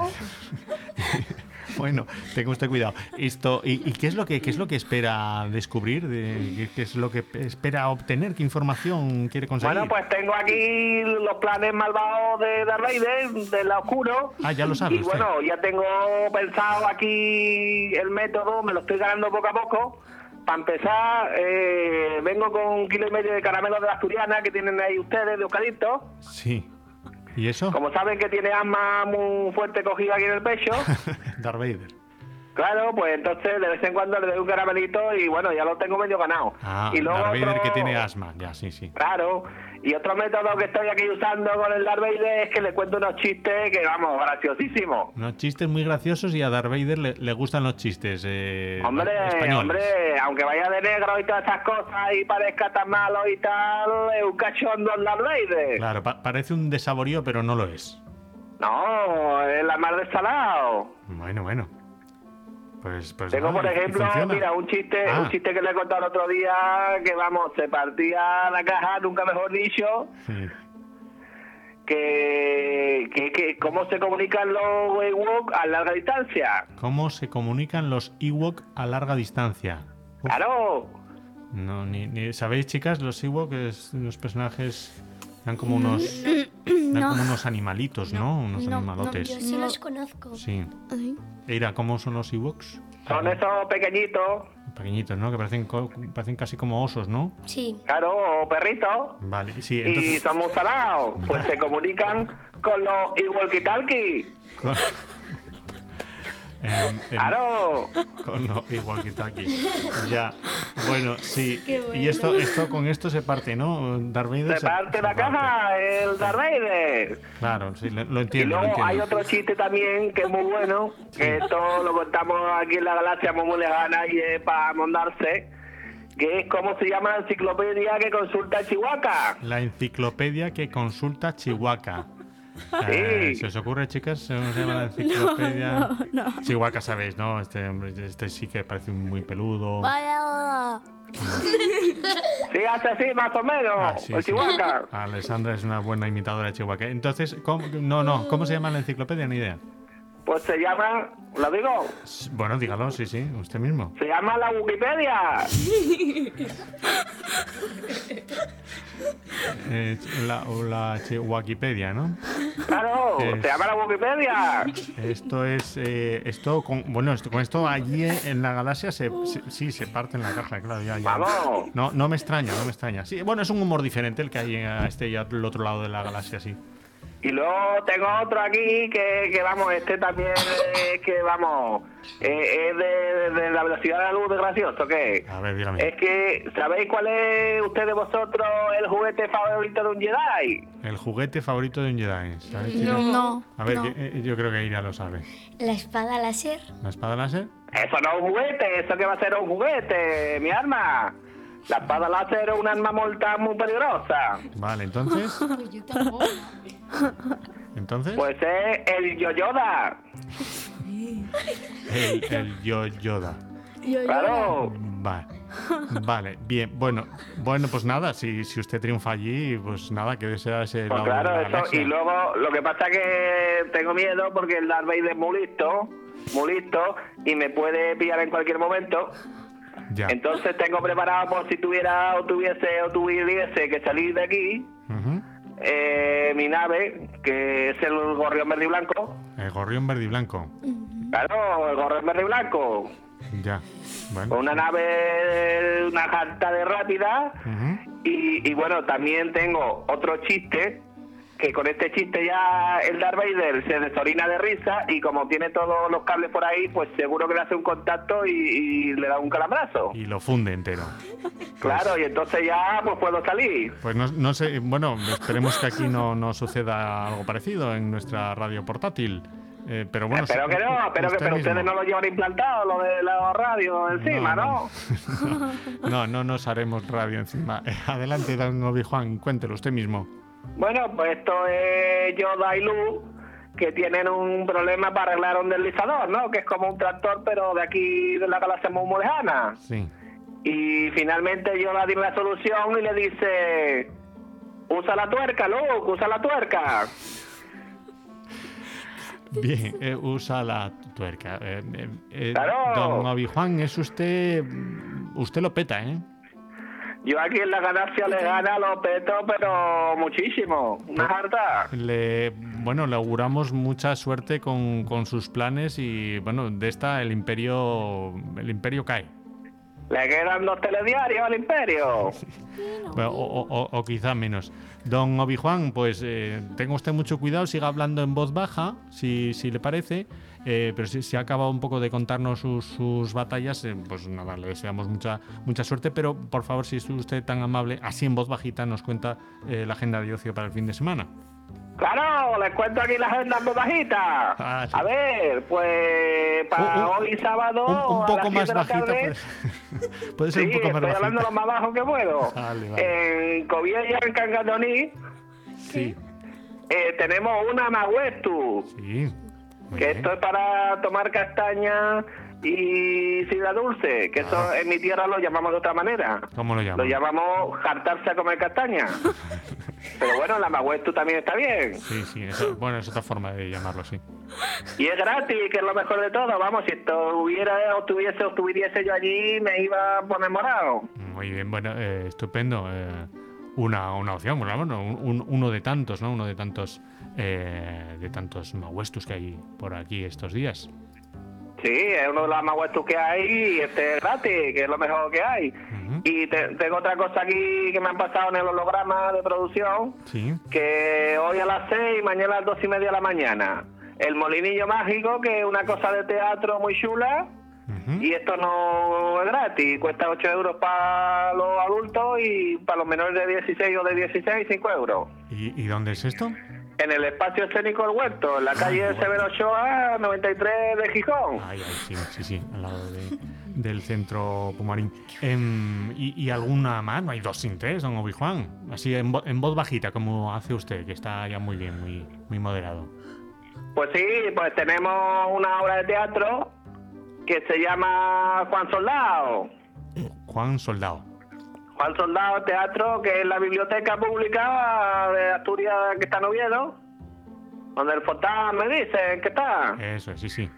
Bueno, tenga usted cuidado. Esto, ¿y, y qué es lo que qué es lo que espera descubrir? De, qué, ¿Qué es lo que espera obtener? ¿Qué información quiere conseguir? Bueno, pues tengo aquí los planes malvados de Darth Vader, del lado oscuro. Ah, ya lo sabe Y usted. bueno, ya tengo pensado aquí el método, me lo estoy ganando poco a poco. Para empezar, eh, vengo con un kilo y medio de caramelos de la asturiana que tienen ahí ustedes, de eucalipto. Sí. ¿Y eso? Como saben que tiene asma muy fuerte cogida aquí en el pecho. Darth Vader. Claro, pues entonces de vez en cuando le doy un caramelito y bueno, ya lo tengo medio ganado. Ah, y luego Darth Vader otro... que tiene asma, ya, sí, sí. Claro, y otro método que estoy aquí usando con el Darth Vader es que le cuento unos chistes que, vamos, graciosísimos. Unos chistes muy graciosos y a Darth Vader le, le gustan los chistes eh, Hombre, españoles. hombre, aunque vaya de negro y todas esas cosas y parezca tan malo y tal, es un cachondo el Darth Vader. Claro, pa- parece un desaborío, pero no lo es. No, es la mar de salado. Bueno, bueno. Pues, pues Tengo, nada, por ¿y ejemplo, funciona? mira, un chiste, Ah. un chiste que le he contado el otro día, que vamos, se partía la caja, nunca mejor dicho, Sí. que, que, que cómo se comunican los Ewok a larga distancia. ¿Cómo se comunican los Ewok a larga distancia? Uf, ¡Claro! no, ni, ni- ¿sabéis, chicas? Los Ewok, es, los personajes eran como unos, eran No. como unos animalitos, ¿no? Unos No, animalotes. Yo sí los conozco. Sí. Ay. Eira, ¿cómo son los Ewoks? Son esos pequeñitos, Pequeñitos, ¿no? Que parecen, co- parecen casi como osos, ¿no? Sí. claro, o perritos, Vale, sí, y entonces... son muy salados. Pues se comunican con los Ewok-talkie. Con, em, em, ¡Claro! con lo igual que está aquí. Ya. Bueno, sí. Qué bueno. Y esto, esto con esto se parte, ¿no? Darth Vader Se parte la caja, el Darth Vader. Claro, sí, lo, lo Y entiendo, lo luego entiendo. hay otro chiste también que es muy bueno, que esto lo contamos aquí en la galaxia muy, muy lejana y es para mondarse, que es cómo se llama la enciclopedia que consulta Chihuahua. La enciclopedia que consulta Chihuahua. Sí. Eh, ¿Se os ocurre, chicas? ¿Cómo se llama la enciclopedia? No, no. Chihuahua, sabéis, ¿no? Este hombre, este sí que parece muy peludo. Vaya. Sí, hace así más o menos, Ah, sí, el sí. Chihuahua. Alessandra es una buena imitadora de Chihuahua. Entonces, ¿cómo? no, no, ¿cómo se llama la enciclopedia? Ni idea. Pues se llama, ¿lo digo? S- Bueno, dígalo, sí, sí, usted mismo. Se llama la Wikipedia. Eh, la, o la Chihuahuipedia, ¿no? Claro, Es- se llama la Wikipedia. Esto es, eh, esto con, bueno, esto, con esto allí en la galaxia se, se- sí, se parte en la caja, claro, ya, ya. Vamos. No, no me extraña, no me extraña. Sí, bueno, es un humor diferente el que hay a este y al otro lado de la galaxia, sí. Y luego tengo otro aquí que, que vamos, este también es que, vamos, eh, es de, de la velocidad de la luz, de gracioso, ¿qué? A ver, dígame. Es que, ¿sabéis cuál es ustedes vosotros el juguete favorito de un Jedi? El juguete favorito de un Jedi, ¿sabes, chicas? No, no. A ver, no. que, eh, yo creo que Ira lo sabe. La espada láser. ¿La espada láser? Eso no es un juguete, eso que va a ser un juguete, mi arma. La espada láser es un arma mortal muy peligrosa. Vale, entonces, Pues yo tampoco. entonces, Pues es el Yoyoda. el, el yo Yoda. Yo, yo. Claro. Vale, vale, bien, bueno, bueno, pues nada, si, si usted triunfa allí, pues nada, que sea ese Pues lado de claro, la eso. galaxia. Y luego lo que pasa es que tengo miedo porque el Darth Vader es muy listo, muy listo, y me puede pillar en cualquier momento. Ya. Entonces tengo preparado por si tuviera o tuviese o tuviese que salir de aquí, Uh-huh. eh, mi nave, que es el gorrión verde y blanco. El gorrión verde y blanco. Claro, el gorrión verde y blanco. Ya. Bueno. Con una nave, una jarta de rápida. Uh-huh. Y, y bueno, también tengo otro chiste, que con este chiste ya el Darth Vader se desorina de risa y como tiene todos los cables por ahí, pues seguro que le hace un contacto y, y le da un calambrazo. Y lo funde entero. Claro, y entonces ya pues puedo salir. Pues no, no sé, bueno, esperemos que aquí no, no suceda algo parecido en nuestra radio portátil. Eh, pero bueno, Espero sí, que no, espero que usted pero mismo. ustedes no lo llevan implantado, lo de la radio encima, ¿no? No, no, no nos haremos radio encima. Eh, Adelante, don Obi-Juan, cuéntelo usted mismo. Bueno, pues esto es Yoda y Lu, que tienen un problema para arreglar un deslizador, ¿no? Que es como un tractor, pero de aquí de la galaxia muy muy lejana. Sí. Y finalmente Yoda tiene la solución y le dice: usa la tuerca, Luke, usa la tuerca. Bien, eh, usa la tuerca. Eh, eh, eh, Claro. Don Obi-Juan, es usted... Usted lo peta, ¿eh? Yo aquí en la galaxia le gana lo peto, pero muchísimo. Una harta. Le, bueno, le auguramos mucha suerte con, con sus planes y, bueno, de esta el imperio, el imperio cae. Le quedan dos telediarios al imperio. Bueno, o, o- o quizá menos. Don Obi-Juan, pues eh, tenga usted mucho cuidado, siga hablando en voz baja, si, si le parece, eh, pero si, si ha acabado un poco de contarnos sus, sus batallas, eh, pues nada, le deseamos mucha, mucha suerte, pero por favor, si es usted tan amable, así en voz bajita nos cuenta eh, la agenda de ocio para el fin de semana. Claro, les cuento aquí la agenda en voz bajita. Ah, sí. A ver, pues para Un- un- hoy sábado Un, un a poco las más siete de la bajita, tarde. puede, puede ser Sí, un poco más estoy hablando lo bajita. más bajo que puedo. Vale, vale. En Coviella, en Cancandoní, Sí, eh, tenemos una Mahuestu, sí. Muy que bien. esto es para tomar castaña y sidra dulce, que eso en mi tierra lo llamamos de otra manera. ¿Cómo lo Lo llaman? llamamos jartarse a comer castaña. Pero bueno, la Mahuestu también está bien. Sí, sí, eso- bueno, es otra forma de llamarlo, sí. Y es gratis, que es lo mejor de todo. Vamos, si esto hubiera o tuviese o estuviese yo allí, me iba a poner morado. Muy bien, bueno, eh, estupendo. eh, una, una opción, bueno, bueno, un- un- uno de tantos, ¿no? Uno de tantos eh, de tantos mahuestus que hay por aquí estos días. Sí, es uno de los más buenos que hay y este es gratis, que es lo mejor que hay. Ujú. Y te- tengo otra cosa aquí que me han pasado en el holograma de producción, Sí. que hoy a las seis y mañana a las dos y media de la mañana. El Molinillo Mágico, que es una cosa de teatro muy chula, Ujú. y esto no es gratis, cuesta ocho euros para los adultos y para los menores de dieciséis o de dieciséis, cinco euros. ¿Y, y dónde es esto? En el espacio escénico El Huerto, en la calle de Severo Ochoa, noventa y tres de Gijón. Ay, ay, sí, sí, sí, al lado de- del centro Pumarín. Em, y, y alguna más? ¿No hay dos sin tres, don Obi-Juan? Así en, vo- en voz bajita, como hace usted, que está ya muy bien, muy, muy moderado. Pues sí, pues tenemos una obra de teatro que se llama Juan Soldado. Juan Soldado. Juan Soldado Teatro, que es la biblioteca pública de Asturias que está en Oviedo, donde el Fontán me dice que está. Eso, sí, sí.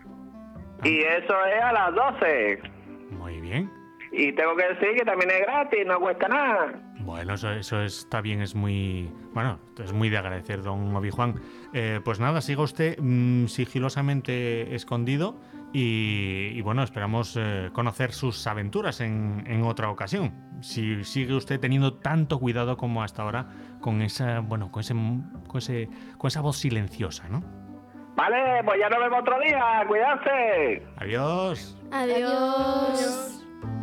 Y eso es a las doce. Muy bien. Y tengo que decir que también es gratis, no cuesta nada. Bueno, eso, eso está bien, es muy... Bueno, es muy de agradecer, don Obi-Juan. Eh, pues nada, siga usted mm, sigilosamente escondido y, y bueno, esperamos eh, conocer sus aventuras en, en otra ocasión. Si sigue usted teniendo tanto cuidado como hasta ahora con esa, bueno, con ese, con ese, con esa voz silenciosa, ¿no? Vale, pues ya nos vemos otro día, cuidarse. Adiós. Adiós.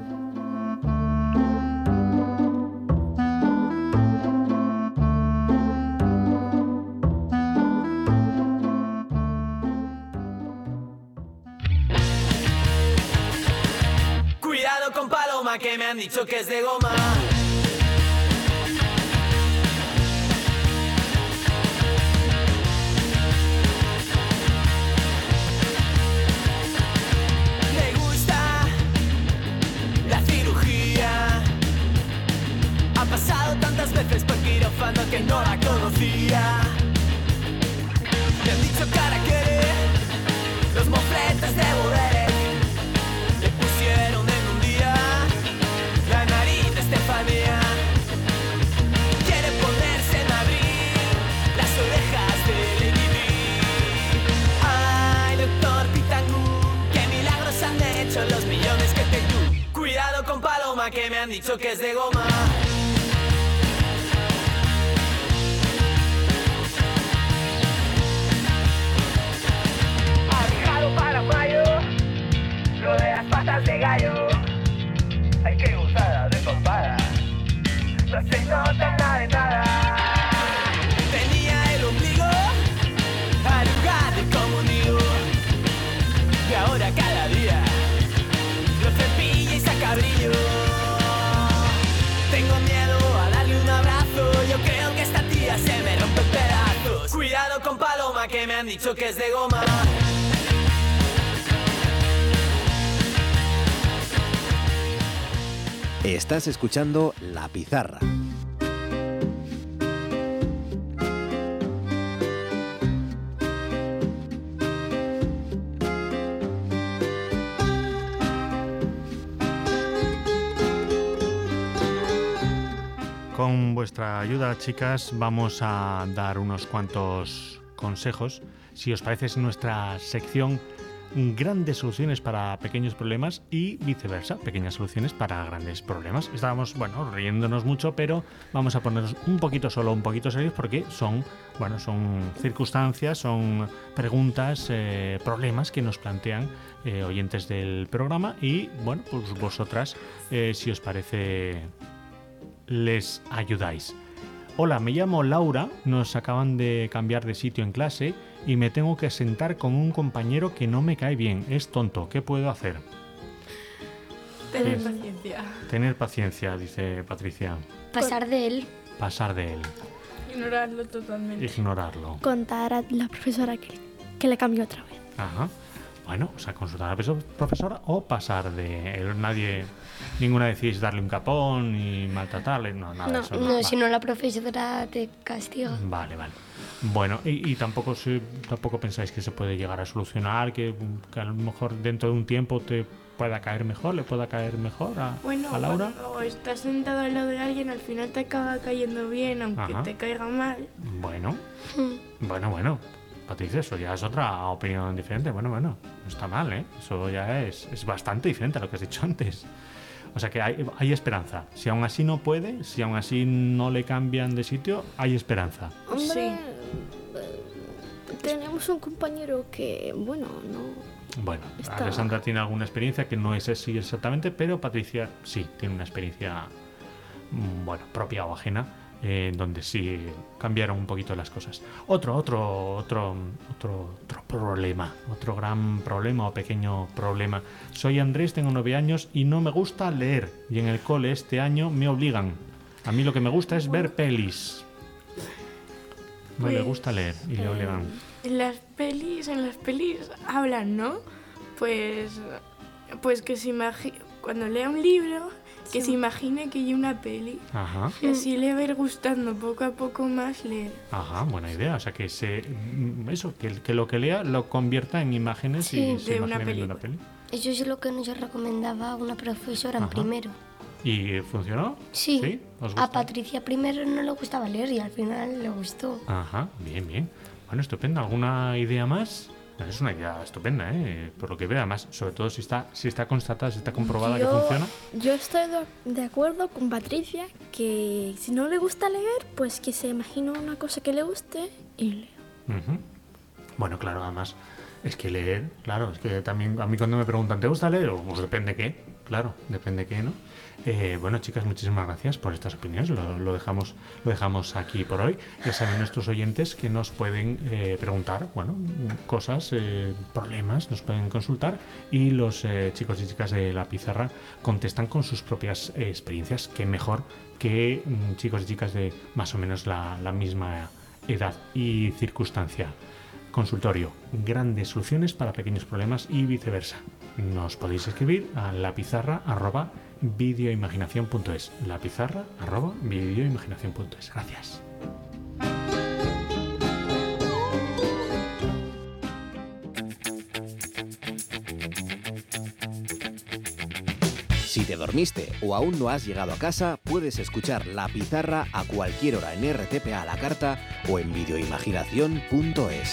Cuidado con Paloma, que me han dicho que es de goma. Me gusta la cirugía. Ha pasado tantas veces por quirófano que no la conocía. Me han dicho cara que los mofletes de Borrell le pusieron en un día me han dicho que es de goma. Abrigado para mayo, lo de las patas de gallo. Hay que usar de pompada, no se nota nada de nada. Tenía el ombligo arrugado como un nido, y ahora cada día lo cepilla y saca brillo. Tengo miedo a darle un abrazo, yo creo que esta tía se me rompe en pedazos. Cuidado con Paloma, que me han dicho que es de goma. Estás escuchando La Pizarra. Con vuestra ayuda, chicas, vamos a dar unos cuantos consejos. Si os parece, es nuestra sección Grandes soluciones para pequeños problemas y viceversa, pequeñas soluciones para grandes problemas. Estábamos, bueno, riéndonos mucho, pero vamos a ponernos un poquito solo, un poquito serios, porque son, bueno, son circunstancias, son preguntas, eh, problemas que nos plantean eh, oyentes del programa y, bueno, pues vosotras, eh, si os parece, les ayudáis. Hola, me llamo Laura, nos acaban de cambiar de sitio en clase y me tengo que sentar con un compañero que no me cae bien, es tonto, ¿qué puedo hacer? Tener Es- paciencia. Tener paciencia, dice Patricia. Pasar de él. Pasar de él, Ignorarlo totalmente. ignorarlo. Contar a la profesora que, que le cambió otra vez. Ajá. Bueno, o sea, consultar a la peso- profesora o pasar de él. Nadie, ninguna decís darle un capón y maltratarle, no, nada de No, eso. no, Vale. si no la profesora te castiga. Vale, vale. Bueno, y, y tampoco se, tampoco pensáis que se puede llegar a solucionar, que, que a lo mejor dentro de un tiempo te pueda caer mejor, le pueda caer mejor a, Bueno, a Laura. cuando estás sentado al lado de alguien, al final te acaba cayendo bien, aunque Ajá. te caiga mal. Bueno, bueno, bueno. Patricia, eso ya es otra opinión diferente. Bueno, bueno, no está mal, ¿eh? Eso ya es, es bastante diferente a lo que has dicho antes. O sea que hay, hay esperanza. Si aún así no puede, si aún así no le cambian de sitio, hay esperanza. Hombre, eh, tenemos un compañero que, bueno, no... Bueno, Está- Alessandra tiene alguna experiencia que no es así exactamente, pero Patricia sí tiene una experiencia, mm, bueno, propia o ajena, eh, donde sí cambiaron un poquito las cosas. Otro, otro, otro, otro, otro problema, otro gran problema o pequeño problema. Soy Andrés, tengo nueve años y no me gusta leer. Y en el cole este año me obligan. A mí lo que me gusta es ver pelis. No le Pues, gusta leer y le obligan. En las pelis, en las pelis hablan, ¿no? Pues, pues que se imagine, cuando lea un libro, que se imagine que hay una peli. Ajá. Y así le va a ir gustando poco a poco más leer. Ajá, buena idea. O sea, que se mm, eso, que, que lo que lea lo convierta en imágenes Sí, y se de una imagine viendo una peli. Eso es lo que nos recomendaba una profesora en Ajá. primero. ¿Y funcionó? Sí. ¿Sí? ¿Os A gusta? Patricia primero no le gustaba leer y al final le gustó. Ajá, bien, bien. Bueno, estupendo. ¿Alguna idea más? Es una idea estupenda, ¿eh? Por lo que veo, además, sobre todo si está, si está constatada, si está comprobada Yo- que funciona. Yo estoy de, de acuerdo con Patricia que si no le gusta leer, pues que se imagine una cosa que le guste y lea. Ujú. Bueno, claro, además, es que leer, claro, es que también a mí cuando me preguntan, ¿te gusta leer? Pues depende qué, claro, depende qué, ¿no? Eh, bueno, chicas, muchísimas gracias por estas opiniones, lo, lo dejamos lo dejamos aquí por hoy. Ya saben nuestros oyentes que nos pueden eh, preguntar, bueno, cosas, eh, problemas, nos pueden consultar y los eh, chicos y chicas de La Pizarra contestan con sus propias eh, experiencias, que mejor que mm, chicos y chicas de más o menos la, la misma edad y circunstancia. Consultorio, grandes soluciones para pequeños problemas y viceversa. Nos podéis escribir a lapizarra arroba videoimaginación punto es. Lapizarra arroba videoimaginación punto es. Gracias. Si te dormiste o aún no has llegado a casa, puedes escuchar La Pizarra a cualquier hora en R T P A a la carta o en videoimaginación punto es.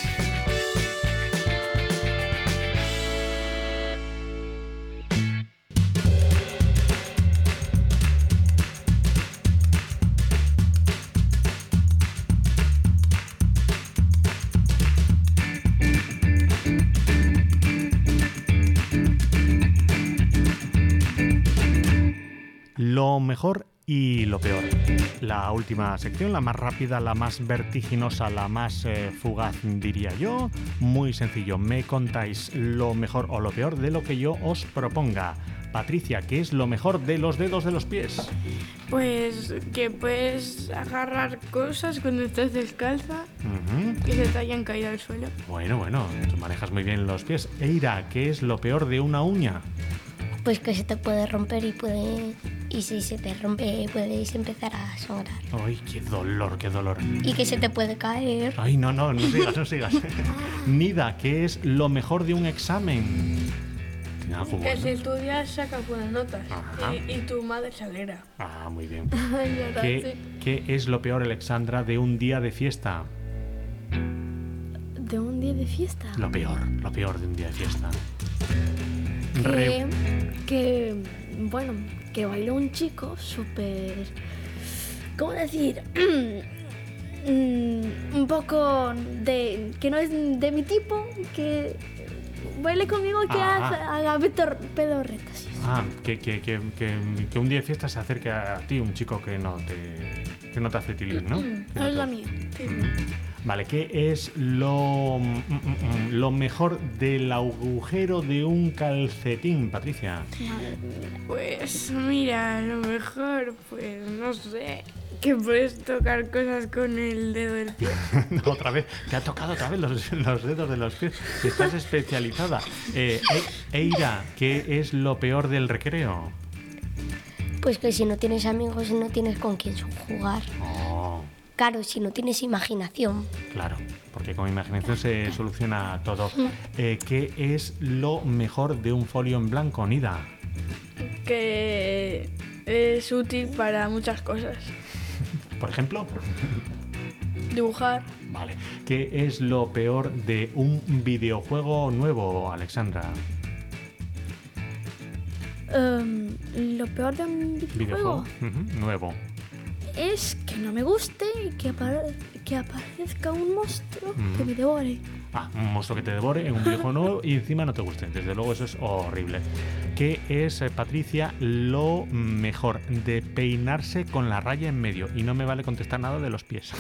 mejor y lo peor. La última sección, la más rápida, la más vertiginosa, la más eh, fugaz, diría yo. Muy sencillo, me contáis lo mejor o lo peor de lo que yo os proponga. Patricia, ¿qué es lo mejor de los dedos de los pies? Pues que puedes agarrar cosas cuando estás descalza, Uh-huh. que se te hayan caído al suelo. Bueno, bueno, tú manejas muy bien los pies. Eira, ¿qué es lo peor de una uña? Pues que se te puede romper y puede y si se te rompe puedes empezar a sangrar. Ay, qué dolor, qué dolor. Y que se te puede caer. Ay, no, no, no sigas, no sigas. Nida, ¿qué es lo mejor de un examen? ¿Tiene algo Que si bueno? estudias sacas buenas notas Ajá. y, y tu madre se alegra. Ah, muy bien. Ay, verdad, ¿Qué, ¿Qué es lo peor, Alexandra, de un día de fiesta? De un día de fiesta. Lo peor, lo peor de un día de fiesta. Que, Re- que, bueno, que baila un chico súper... ¿Cómo decir? Mm, un poco de... que no es de mi tipo, que baile conmigo, que Ajá. haga, haga pedor- pedorretas. Ah, que, que, que, que, que un día de fiesta se acerque a ti un chico que no te, que no te hace tilín, ¿no? Que No es te- la mía. Vale, ¿qué es lo, mm, mm, mm, lo mejor del agujero de un calcetín, Patricia? Pues mira, a lo mejor, pues no sé, que puedes tocar cosas con el dedo del pie. Otra vez, te ha tocado otra vez los, los dedos de los pies. Estás especializada. Eh, E- Eira, ¿qué es lo peor del recreo? Pues que si no tienes amigos no tienes con quién jugar. Oh, Claro, si no tienes imaginación. claro, porque con imaginación se soluciona todo. Eh, ¿Qué es lo mejor de un folio en blanco, Nida? Que es útil para muchas cosas. Por ejemplo. Dibujar. Vale. ¿Qué es lo peor de un videojuego nuevo, Alexandra? Um, lo peor de un videojuego Ujú, nuevo. es que no me guste y que, apare- que aparezca un monstruo Mm. que me devore. Ah, un monstruo que te devore en un videojuego nuevo y encima no te guste. Desde luego eso es horrible. ¿Qué es, eh, Patricia, lo mejor de peinarse con la raya en medio? Y no me vale contestar nada de los pies.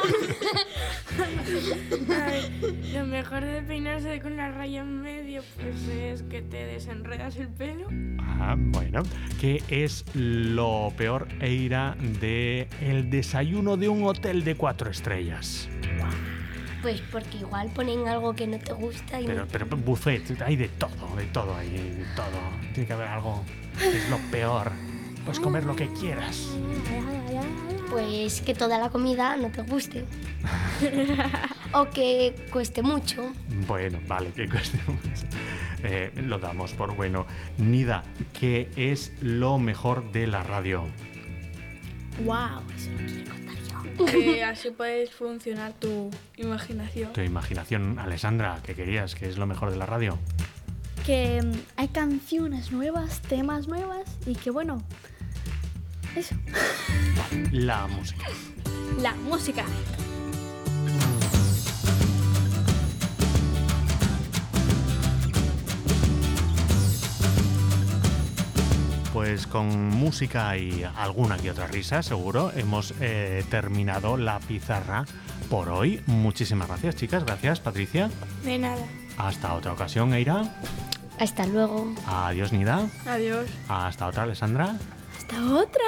Ay, lo mejor de peinarse con la raya en medio, pues es que te desenredas el pelo. Ah, bueno. ¿Qué es lo peor, Eira, de el desayuno de un hotel de cuatro estrellas? Pues porque igual ponen algo que no te gusta y Pero, pero buffet, hay de todo, de todo, hay de todo. Tiene que haber algo que es lo peor. Puedes comer lo que quieras. pues que toda la comida no te guste. O que cueste mucho. Bueno, vale, que cueste mucho. Eh, lo damos por bueno. Nida, ¿qué es lo mejor de la radio? Wow, eso lo quiero contar yo. Que así puedes funcionar tu imaginación. Tu imaginación, Alessandra, ¿qué querías? ¿Qué es lo mejor de la radio? Que mm, hay canciones nuevas, temas nuevas y que bueno, eso. La música. La música. Pues con música y alguna que otra risa, seguro, hemos eh, terminado la pizarra por hoy. Muchísimas gracias, chicas. Gracias, Patricia. De nada. Hasta otra ocasión, Eira. Hasta luego. Adiós, Nida. Adiós. Hasta otra, Alessandra. Hasta otra.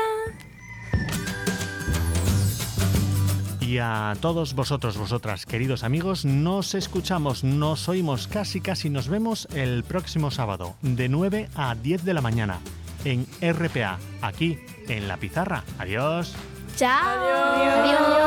Y a todos vosotros, vosotras, queridos amigos, nos escuchamos, nos oímos, casi casi nos vemos el próximo sábado, de nueve a diez de la mañana, en R P A, aquí en La Pizarra. Adiós. Chao. Adiós. Adiós.